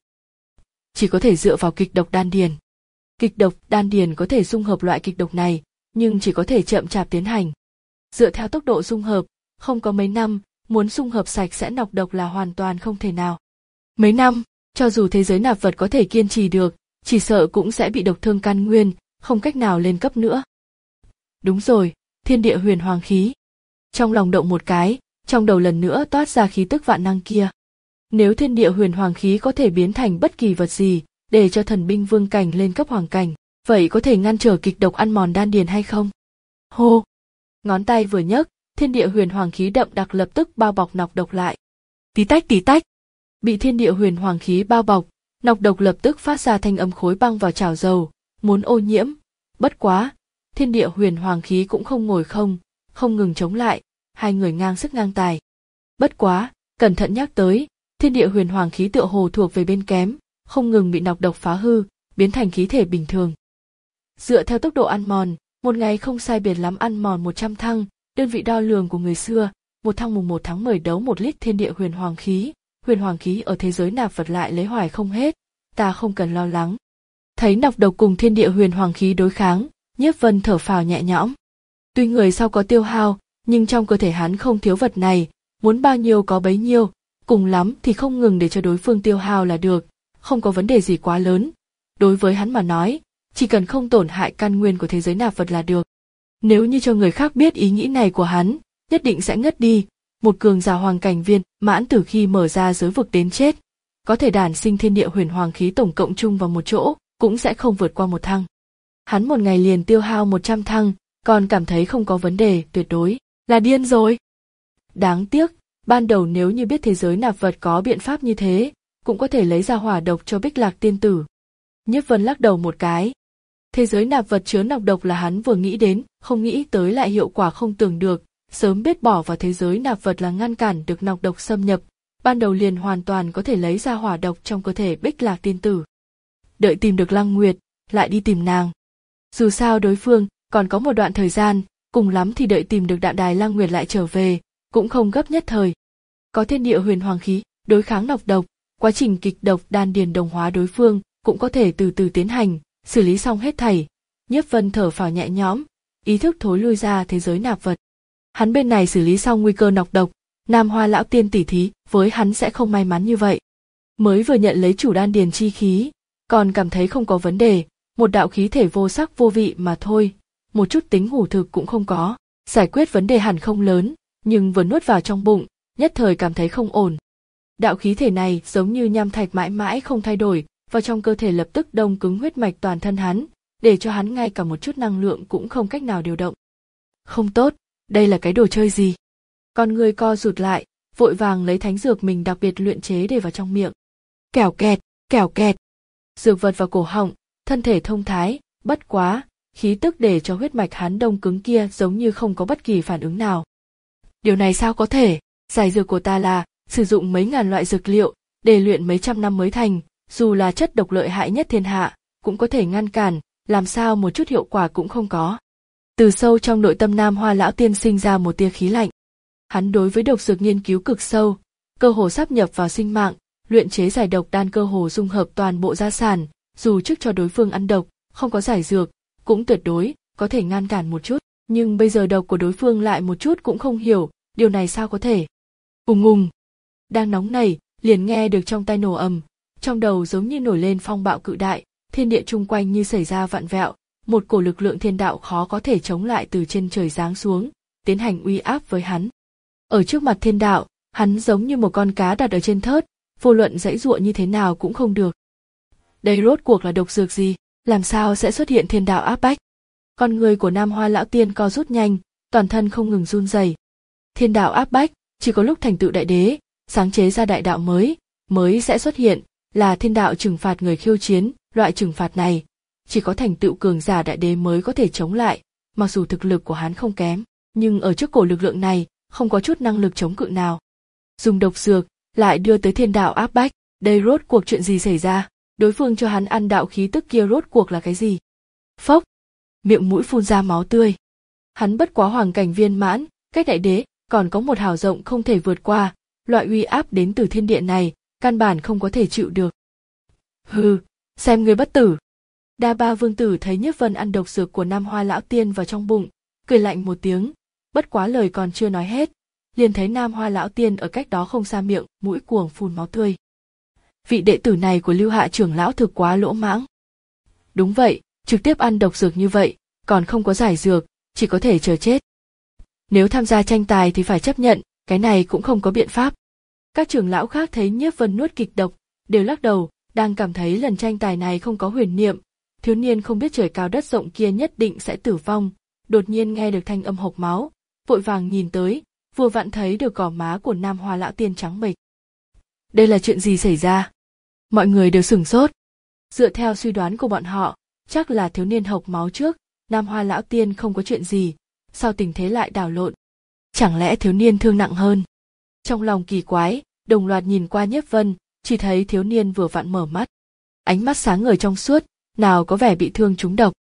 Chỉ có thể dựa vào kịch độc đan điền. Kịch độc đan điền có thể dung hợp loại kịch độc này, nhưng chỉ có thể chậm chạp tiến hành. Dựa theo tốc độ dung hợp, không có mấy năm, muốn dung hợp sạch sẽ nọc độc là hoàn toàn không thể nào. Mấy năm, cho dù thế giới nạp vật có thể kiên trì được, chỉ sợ cũng sẽ bị độc thương căn nguyên, không cách nào lên cấp nữa. Đúng rồi, thiên địa huyền hoàng khí. Trong lòng động một cái, trong đầu lần nữa toát ra khí tức vạn năng kia. Nếu thiên địa huyền hoàng khí có thể biến thành bất kỳ vật gì, để cho thần binh vương cảnh lên cấp hoàng cảnh, vậy có thể ngăn trở kịch độc ăn mòn đan điền hay không? Hô! Ngón tay vừa nhấc, thiên địa huyền hoàng khí đậm đặc lập tức bao bọc nọc độc lại. Tí tách tí tách! Bị thiên địa huyền hoàng khí bao bọc, nọc độc lập tức phát ra thanh âm khối băng vào chảo dầu, muốn ô nhiễm. Bất quá, thiên địa huyền hoàng khí cũng không ngồi không, không ngừng chống lại, hai người ngang sức ngang tài. Bất quá, cẩn thận nhắc tới, thiên địa huyền hoàng khí tựa hồ thuộc về bên kém, không ngừng bị nọc độc phá hư, biến thành khí thể bình thường. Dựa theo tốc độ ăn mòn, một ngày không sai biệt lắm ăn mòn một trăm thăng, đơn vị đo lường của người xưa, một thăng mùng một tháng mười đấu một lít thiên địa huyền hoàng khí, huyền hoàng khí ở thế giới nạp vật lại lấy hoài không hết, ta không cần lo lắng. Thấy nọc độc cùng thiên địa huyền hoàng khí đối kháng, Nhiếp Vân thở phào nhẹ nhõm. Tuy người sau có tiêu hao, nhưng trong cơ thể hắn không thiếu vật này, muốn bao nhiêu có bấy nhiêu, cùng lắm thì không ngừng để cho đối phương tiêu hao là được, không có vấn đề gì quá lớn. Đối với hắn mà nói, chỉ cần không tổn hại căn nguyên của thế giới nạp vật là được. Nếu như cho người khác biết ý nghĩ này của hắn, nhất định sẽ ngất đi. Một cường giả hoàng cảnh viên mãn từ khi mở ra giới vực đến chết, có thể đản sinh thiên địa huyền hoàng khí tổng cộng chung vào một chỗ, cũng sẽ không vượt qua một thăng. Hắn một ngày liền tiêu hao một trăm thăng, còn cảm thấy không có vấn đề, tuyệt đối là điên rồi. Đáng tiếc, ban đầu nếu như biết thế giới nạp vật có biện pháp như thế, cũng có thể lấy ra hỏa độc cho Bích Lạc tiên tử. Nhiếp Vân lắc đầu một cái. Thế giới nạp vật chứa nọc độc là hắn vừa nghĩ đến, không nghĩ tới lại hiệu quả không tưởng được, sớm biết bỏ vào thế giới nạp vật là ngăn cản được nọc độc xâm nhập, ban đầu liền hoàn toàn có thể lấy ra hỏa độc trong cơ thể Bích Lạc tiên tử. Đợi tìm được Lăng Nguyệt, lại đi tìm nàng. Dù sao đối phương còn có một đoạn thời gian, cùng lắm thì đợi tìm được đạn đài Lăng Nguyệt lại trở về, cũng không gấp nhất thời. Có thiên địa huyền hoàng khí, đối kháng nọc độc, quá trình kịch độc đan điền đồng hóa đối phương cũng có thể từ từ tiến hành, xử lý xong hết thảy. Nhiếp Vân thở phào nhẹ nhõm, ý thức thối lui ra thế giới nạp vật. Hắn bên này xử lý xong nguy cơ nọc độc, Nam Hoa lão tiên tỉ thí với hắn sẽ không may mắn như vậy. Mới vừa nhận lấy chủ đan điền chi khí, còn cảm thấy không có vấn đề, một đạo khí thể vô sắc vô vị mà thôi, một chút tính hủ thực cũng không có, giải quyết vấn đề hẳn không lớn, nhưng vừa nuốt vào trong bụng, nhất thời cảm thấy không ổn. Đạo khí thể này giống như nham thạch mãi mãi không thay đổi, vào trong cơ thể lập tức đông cứng huyết mạch toàn thân hắn, để cho hắn ngay cả một chút năng lượng cũng không cách nào điều động. Không tốt, đây là cái đồ chơi gì? Con người co rụt lại, vội vàng lấy thánh dược mình đặc biệt luyện chế để vào trong miệng. Kẻo kẹt, kẻo kẹt. Dược vật vào cổ họng, thân thể thông thái, bất quá, khí tức để cho huyết mạch hắn đông cứng kia giống như không có bất kỳ phản ứng nào. Điều này sao có thể? Giải dược của ta là sử dụng mấy ngàn loại dược liệu để luyện mấy trăm năm mới thành, dù là chất độc lợi hại nhất thiên hạ, cũng có thể ngăn cản, làm sao một chút hiệu quả cũng không có. Từ sâu trong nội tâm Nam Hoa lão tiên sinh ra một tia khí lạnh. Hắn đối với độc dược nghiên cứu cực sâu, cơ hồ sáp nhập vào sinh mạng, luyện chế giải độc đan cơ hồ dung hợp toàn bộ gia sản, dù trước cho đối phương ăn độc, không có giải dược, cũng tuyệt đối có thể ngăn cản một chút, nhưng bây giờ độc của đối phương lại một chút cũng không hiểu, điều này sao có thể? Ùng ùng, đang nóng nảy, liền nghe được trong tai nổ ầm, trong đầu giống như nổi lên phong bạo cự đại, thiên địa chung quanh như xảy ra vặn vẹo, một cổ lực lượng thiên đạo khó có thể chống lại từ trên trời giáng xuống, tiến hành uy áp với hắn. Ở trước mặt thiên đạo, hắn giống như một con cá đặt ở trên thớt, vô luận giãy giụa như thế nào cũng không được. Đây rốt cuộc là độc dược gì, làm sao sẽ xuất hiện thiên đạo áp bách? Con người của Nam Hoa lão tiên co rút nhanh, toàn thân không ngừng run rẩy. Thiên đạo áp bách, chỉ có lúc thành tựu đại đế, sáng chế ra đại đạo mới, mới sẽ xuất hiện, là thiên đạo trừng phạt người khiêu chiến, loại trừng phạt này, chỉ có thành tựu cường giả đại đế mới có thể chống lại, mặc dù thực lực của hắn không kém, nhưng ở trước cổ lực lượng này, không có chút năng lực chống cự nào. Dùng độc dược, lại đưa tới thiên đạo áp bách, đây rốt cuộc chuyện gì xảy ra, đối phương cho hắn ăn đạo khí tức kia rốt cuộc là cái gì? Phốc, miệng mũi phun ra máu tươi. Hắn bất quá hoàng cảnh viên mãn, cách đại đế, còn có một hào rộng không thể vượt qua, loại uy áp đến từ thiên địa này, căn bản không có thể chịu được. Hừ, xem ngươi bất tử. Đa Ba vương tử thấy Nhiếp Vân ăn độc dược của Nam Hoa lão tiên vào trong bụng, cười lạnh một tiếng, bất quá lời còn chưa nói hết, liền thấy Nam Hoa lão tiên ở cách đó không xa miệng, mũi cuồng phun máu tươi. Vị đệ tử này của Lưu Hạ trưởng lão thực quá lỗ mãng. Đúng vậy, trực tiếp ăn độc dược như vậy, còn không có giải dược, chỉ có thể chờ chết. Nếu tham gia tranh tài thì phải chấp nhận, cái này cũng không có biện pháp. Các trưởng lão khác thấy Nhiếp Vân nuốt kịch độc, đều lắc đầu, đang cảm thấy lần tranh tài này không có huyền niệm, thiếu niên không biết trời cao đất rộng kia nhất định sẽ tử vong. Đột nhiên nghe được thanh âm hộc máu, vội vàng nhìn tới, vừa vặn thấy được gò má của Nam Hoa lão tiên trắng bệch. Đây là chuyện gì xảy ra? Mọi người đều sửng sốt. Dựa theo suy đoán của bọn họ, chắc là thiếu niên hộc máu trước, Nam Hoa lão tiên không có chuyện gì, sao tình thế lại đảo lộn? Chẳng lẽ thiếu niên thương nặng hơn? Trong lòng kỳ quái, đồng loạt nhìn qua Nhiếp Vân, chỉ thấy thiếu niên vừa vặn mở mắt. Ánh mắt sáng ngời trong suốt, nào có vẻ bị thương trúng độc.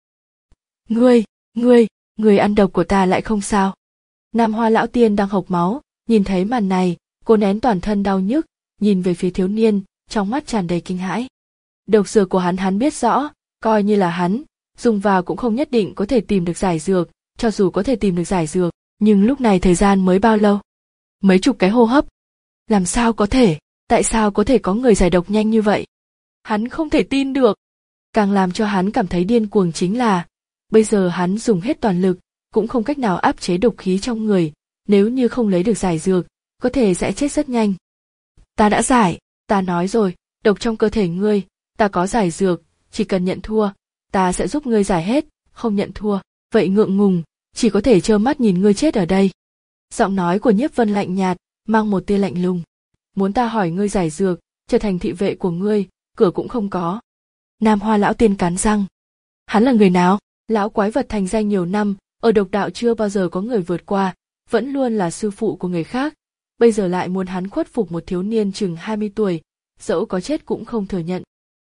Ngươi, ngươi, ngươi ăn độc của ta lại không sao. Nam Hoa lão tiên đang hộc máu, nhìn thấy màn này, cô nén toàn thân đau nhức, nhìn về phía thiếu niên, trong mắt tràn đầy kinh hãi. Độc dược của hắn hắn biết rõ, coi như là hắn, dùng vào cũng không nhất định có thể tìm được giải dược, cho dù có thể tìm được giải dược, nhưng lúc này thời gian mới bao lâu? Mấy chục cái hô hấp. Làm sao có thể, tại sao có thể có người giải độc nhanh như vậy? Hắn không thể tin được. Càng làm cho hắn cảm thấy điên cuồng chính là, bây giờ hắn dùng hết toàn lực, cũng không cách nào áp chế độc khí trong người, nếu như không lấy được giải dược, có thể sẽ chết rất nhanh. Ta đã giải, ta nói rồi, độc trong cơ thể ngươi, ta có giải dược, chỉ cần nhận thua, ta sẽ giúp ngươi giải hết, không nhận thua, vậy ngượng ngùng, chỉ có thể trơ mắt nhìn ngươi chết ở đây. Giọng nói của Nhiếp Vân lạnh nhạt, mang một tia lạnh lùng. Muốn ta hỏi ngươi giải dược, trở thành thị vệ của ngươi, cửa cũng không có. Nam Hoa lão tiên cắn răng. Hắn là người nào? Lão quái vật thành danh nhiều năm, ở độc đạo chưa bao giờ có người vượt qua, vẫn luôn là sư phụ của người khác, bây giờ lại muốn hắn khuất phục một thiếu niên chừng hai mươi tuổi, dẫu có chết cũng không thừa nhận.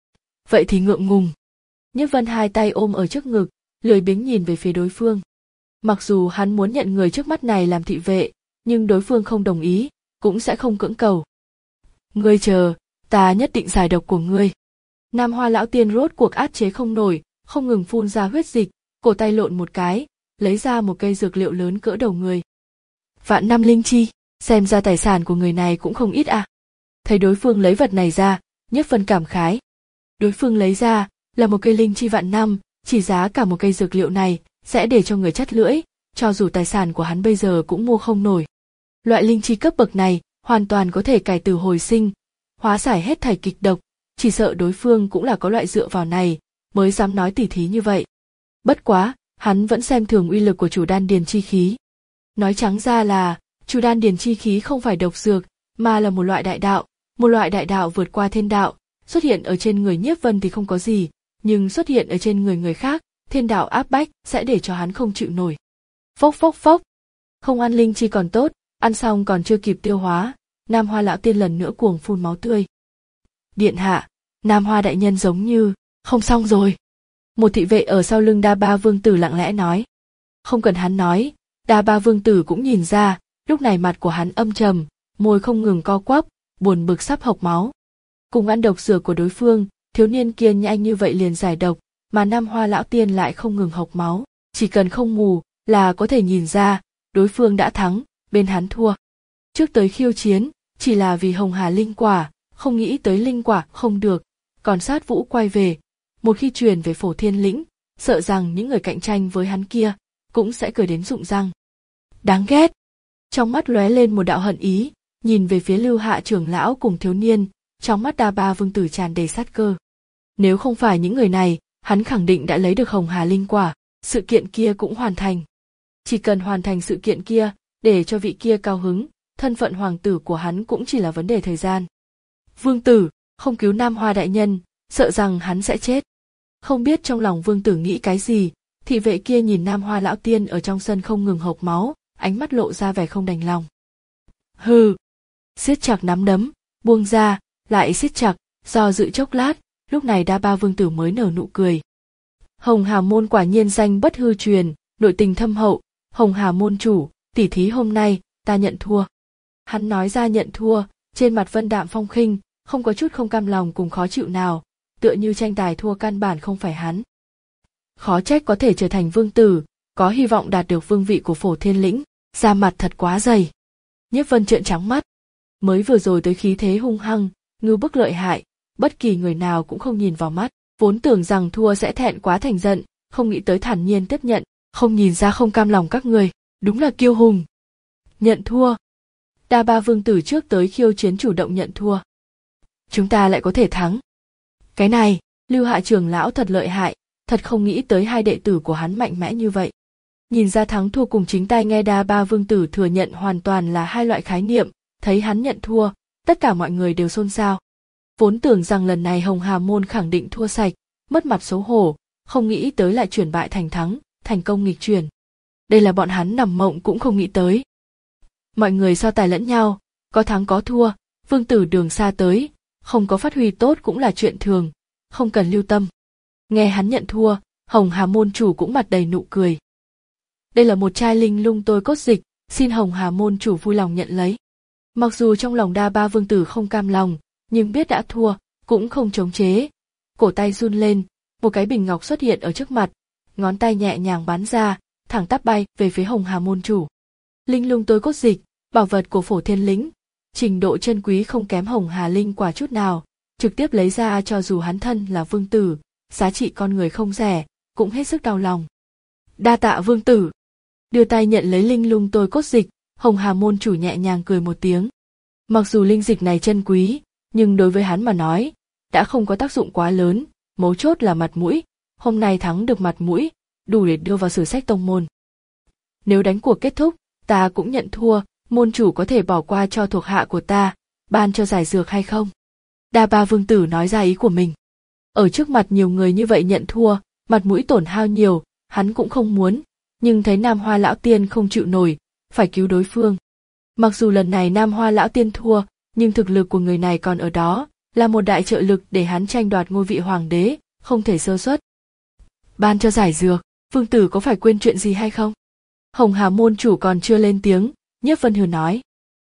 Vậy thì ngượng ngùng. Nhiếp Vân hai tay ôm ở trước ngực, lười biếng nhìn về phía đối phương. Mặc dù hắn muốn nhận người trước mắt này làm thị vệ, nhưng đối phương không đồng ý, cũng sẽ không cưỡng cầu. Ngươi chờ, ta nhất định giải độc của ngươi. Nam Hoa lão tiên rốt cuộc át chế không nổi, không ngừng phun ra huyết dịch, cổ tay lộn một cái, lấy ra một cây dược liệu lớn cỡ đầu người. Vạn năm linh chi, xem ra tài sản của người này cũng không ít à. Thấy đối phương lấy vật này ra, Nhiếp Vân cảm khái. Đối phương lấy ra là một cây linh chi vạn năm, chỉ giá cả một cây dược liệu này sẽ để cho người chắt lưỡi, cho dù tài sản của hắn bây giờ cũng mua không nổi. Loại linh chi cấp bậc này hoàn toàn có thể cải tử hồi sinh, hóa giải hết thảy kịch độc, chỉ sợ đối phương cũng là có loại dựa vào này mới dám nói tỉ thí như vậy. Bất quá, hắn vẫn xem thường uy lực của chủ đan điền chi khí. Nói trắng ra là, chủ đan điền chi khí không phải độc dược, mà là một loại đại đạo, một loại đại đạo vượt qua thiên đạo, xuất hiện ở trên người Nhiếp Vân thì không có gì, nhưng xuất hiện ở trên người người khác, thiên đạo áp bách sẽ để cho hắn không chịu nổi. Phốc phốc phốc, không ăn linh chi còn tốt, ăn xong còn chưa kịp tiêu hóa, Nam Hoa lão tiên lần nữa cuồng phun máu tươi. Điện hạ, Nam Hoa đại nhân giống như không xong rồi. Một thị vệ ở sau lưng Đa Ba Vương Tử lặng lẽ nói. Không cần hắn nói, Đa Ba Vương Tử cũng nhìn ra, lúc này mặt của hắn âm trầm, môi không ngừng co quắp, buồn bực sắp hộc máu. Cùng ăn độc dược của đối phương, thiếu niên kia nhanh như vậy liền giải độc, mà Nam Hoa lão tiên lại không ngừng hộc máu, chỉ cần không mù là có thể nhìn ra, đối phương đã thắng, bên hắn thua. Trước tới khiêu chiến, chỉ là vì Hồng Hà linh quả, không nghĩ tới linh quả không được, còn sát vũ quay về, một khi truyền về Phổ Thiên lĩnh, sợ rằng những người cạnh tranh với hắn kia cũng sẽ cười đến rụng răng. Đáng ghét. Trong mắt lóe lên một đạo hận ý, nhìn về phía Lưu Hạ trưởng lão cùng thiếu niên, trong mắt Đa Ba Vương Tử tràn đầy sát cơ. Nếu không phải những người này, hắn khẳng định đã lấy được Hồng Hà linh quả, sự kiện kia cũng hoàn thành. Chỉ cần hoàn thành sự kiện kia, để cho vị kia cao hứng, thân phận hoàng tử của hắn cũng chỉ là vấn đề thời gian. Vương Tử, không cứu Nam Hoa đại nhân, sợ rằng hắn sẽ chết. Không biết trong lòng Vương Tử nghĩ cái gì, thị vệ kia nhìn Nam Hoa lão tiên ở trong sân không ngừng hộc máu, ánh mắt lộ ra vẻ không đành lòng. Hừ, siết chặt nắm đấm, buông ra, lại siết chặt, do dự chốc lát, lúc này Đa Ba Vương Tử mới nở nụ cười. Hồng Hà môn quả nhiên danh bất hư truyền, nội tình thâm hậu, Hồng Hà môn chủ, tỉ thí hôm nay, ta nhận thua. Hắn nói ra nhận thua, trên mặt vân đạm phong khinh, không có chút không cam lòng cùng khó chịu nào, tựa như tranh tài thua căn bản không phải hắn. Khó trách có thể trở thành vương tử, có hy vọng đạt được vương vị của Phổ Thiên lĩnh, da mặt thật quá dày. Nhiếp Vân trợn trắng mắt, mới vừa rồi tới khí thế hung hăng, ngưu bức lợi hại, bất kỳ người nào cũng không nhìn vào mắt, vốn tưởng rằng thua sẽ thẹn quá thành giận, không nghĩ tới thản nhiên tiếp nhận, không nhìn ra không cam lòng các người, đúng là kiêu hùng. Nhận thua. Đa Ba Vương Tử trước tới khiêu chiến chủ động nhận thua. Chúng ta lại có thể thắng. Cái này, Lưu Hạ trưởng lão thật lợi hại, thật không nghĩ tới hai đệ tử của hắn mạnh mẽ như vậy. Nhìn ra thắng thua cùng chính tai nghe Đa Ba Vương Tử thừa nhận hoàn toàn là hai loại khái niệm, thấy hắn nhận thua, tất cả mọi người đều xôn xao. Vốn tưởng rằng lần này Hồng Hà môn khẳng định thua sạch, mất mặt xấu hổ, không nghĩ tới lại chuyển bại thành thắng, thành công nghịch chuyển. Đây là bọn hắn nằm mộng cũng không nghĩ tới. Mọi người so tài lẫn nhau, có thắng có thua, Vương Tử đường xa tới, không có phát huy tốt cũng là chuyện thường, không cần lưu tâm. Nghe hắn nhận thua, Hồng Hà môn chủ cũng mặt đầy nụ cười. Đây là một chai linh lung tôi cốt dịch, xin Hồng Hà môn chủ vui lòng nhận lấy. Mặc dù trong lòng Đa Ba Vương Tử không cam lòng, nhưng biết đã thua, cũng không chống chế. Cổ tay run lên, một cái bình ngọc xuất hiện ở trước mặt, ngón tay nhẹ nhàng bắn ra, thẳng tắp bay về phía Hồng Hà môn chủ. Linh lung tôi cốt dịch, bảo vật của Phổ Thiên lĩnh, trình độ chân quý không kém Hồng Hà linh quả chút nào, trực tiếp lấy ra cho dù hắn thân là vương tử, giá trị con người không rẻ, cũng hết sức đau lòng. Đa tạ vương tử. Đưa tay nhận lấy linh lung tôi cốt dịch, Hồng Hà môn chủ nhẹ nhàng cười một tiếng. Mặc dù linh dịch này chân quý, nhưng đối với hắn mà nói, đã không có tác dụng quá lớn, mấu chốt là mặt mũi, hôm nay thắng được mặt mũi, đủ để đưa vào sử sách tông môn. Nếu đánh cuộc kết thúc, ta cũng nhận thua, môn chủ có thể bỏ qua cho thuộc hạ của ta, ban cho giải dược hay không? Đa Ba Vương Tử nói ra ý của mình. Ở trước mặt nhiều người như vậy nhận thua, mặt mũi tổn hao nhiều, hắn cũng không muốn, nhưng thấy Nam Hoa lão tiên không chịu nổi, phải cứu đối phương. Mặc dù lần này Nam Hoa lão tiên thua, nhưng thực lực của người này còn ở đó, là một đại trợ lực để hắn tranh đoạt ngôi vị hoàng đế, không thể sơ suất. Ban cho giải dược, Vương Tử có phải quên chuyện gì hay không? Hồng Hà môn chủ còn chưa lên tiếng, Nhiếp Vân hừ nói.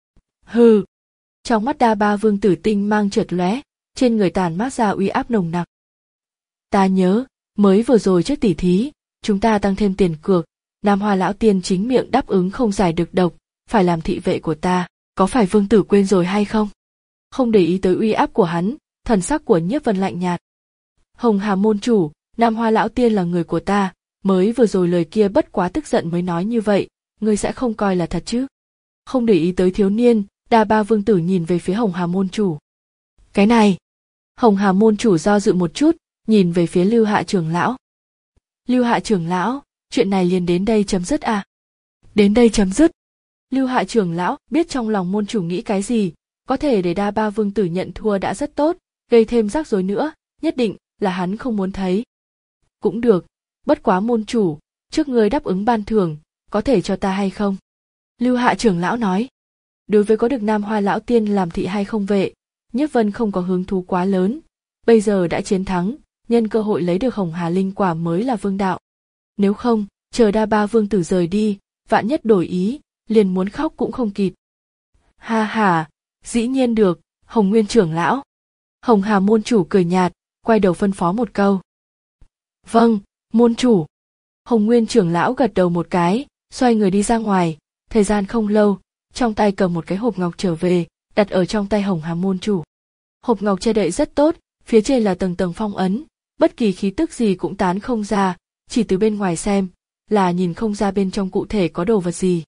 Hừ. Trong mắt Đa Ba Vương Tử tinh mang chợt lóe, trên người tản mát ra uy áp nồng nặc. Ta nhớ, mới vừa rồi trước tỉ thí, chúng ta tăng thêm tiền cược, Nam Hoa lão tiên chính miệng đáp ứng không giải được độc, phải làm thị vệ của ta, có phải Vương Tử quên rồi hay không? Không để ý tới uy áp của hắn, thần sắc của Nhiếp Vân lạnh nhạt. Hồng Hà môn chủ, Nam Hoa lão tiên là người của ta, mới vừa rồi lời kia bất quá tức giận mới nói như vậy, ngươi sẽ không coi là thật chứ? Không để ý tới thiếu niên, Đa Ba Vương Tử nhìn về phía Hồng Hà môn chủ. Cái này, Hồng Hà môn chủ do dự một chút, nhìn về phía Lưu Hạ trưởng lão. Lưu Hạ trưởng lão, chuyện này liền đến đây chấm dứt à? Đến đây chấm dứt. Lưu Hạ trưởng lão biết trong lòng môn chủ nghĩ cái gì, có thể để Đa Ba vương tử nhận thua đã rất tốt, gây thêm rắc rối nữa, nhất định là hắn không muốn thấy. Cũng được, bất quá môn chủ, trước ngươi đáp ứng ban thưởng, có thể cho ta hay không? Lưu Hạ trưởng lão nói. Đối với có được Nam Hoa lão tiên làm thị hay không vệ, Nhiếp Vân không có hứng thú quá lớn, bây giờ đã chiến thắng, nhân cơ hội lấy được Hồng Hà linh quả mới là vương đạo. Nếu không, chờ Đa Ba vương tử rời đi, vạn nhất đổi ý, liền muốn khóc cũng không kịp. Ha ha, dĩ nhiên được, Hồng Nguyên trưởng lão. Hồng Hà môn chủ cười nhạt, quay đầu phân phó một câu. Vâng, môn chủ. Hồng Nguyên trưởng lão gật đầu một cái, xoay người đi ra ngoài, thời gian không lâu, trong tay cầm một cái hộp ngọc trở về, đặt ở trong tay Hồng Hà môn chủ. Hộp ngọc che đậy rất tốt, phía trên là tầng tầng phong ấn, bất kỳ khí tức gì cũng tán không ra, chỉ từ bên ngoài xem, là nhìn không ra bên trong cụ thể có đồ vật gì.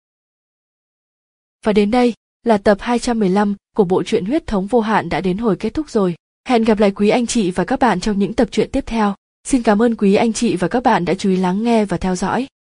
Và đến đây, là tập hai trăm mười lăm của bộ truyện Huyết thống vô hạn đã đến hồi kết thúc rồi. Hẹn gặp lại quý anh chị và các bạn trong những tập truyện tiếp theo. Xin cảm ơn quý anh chị và các bạn đã chú ý lắng nghe và theo dõi.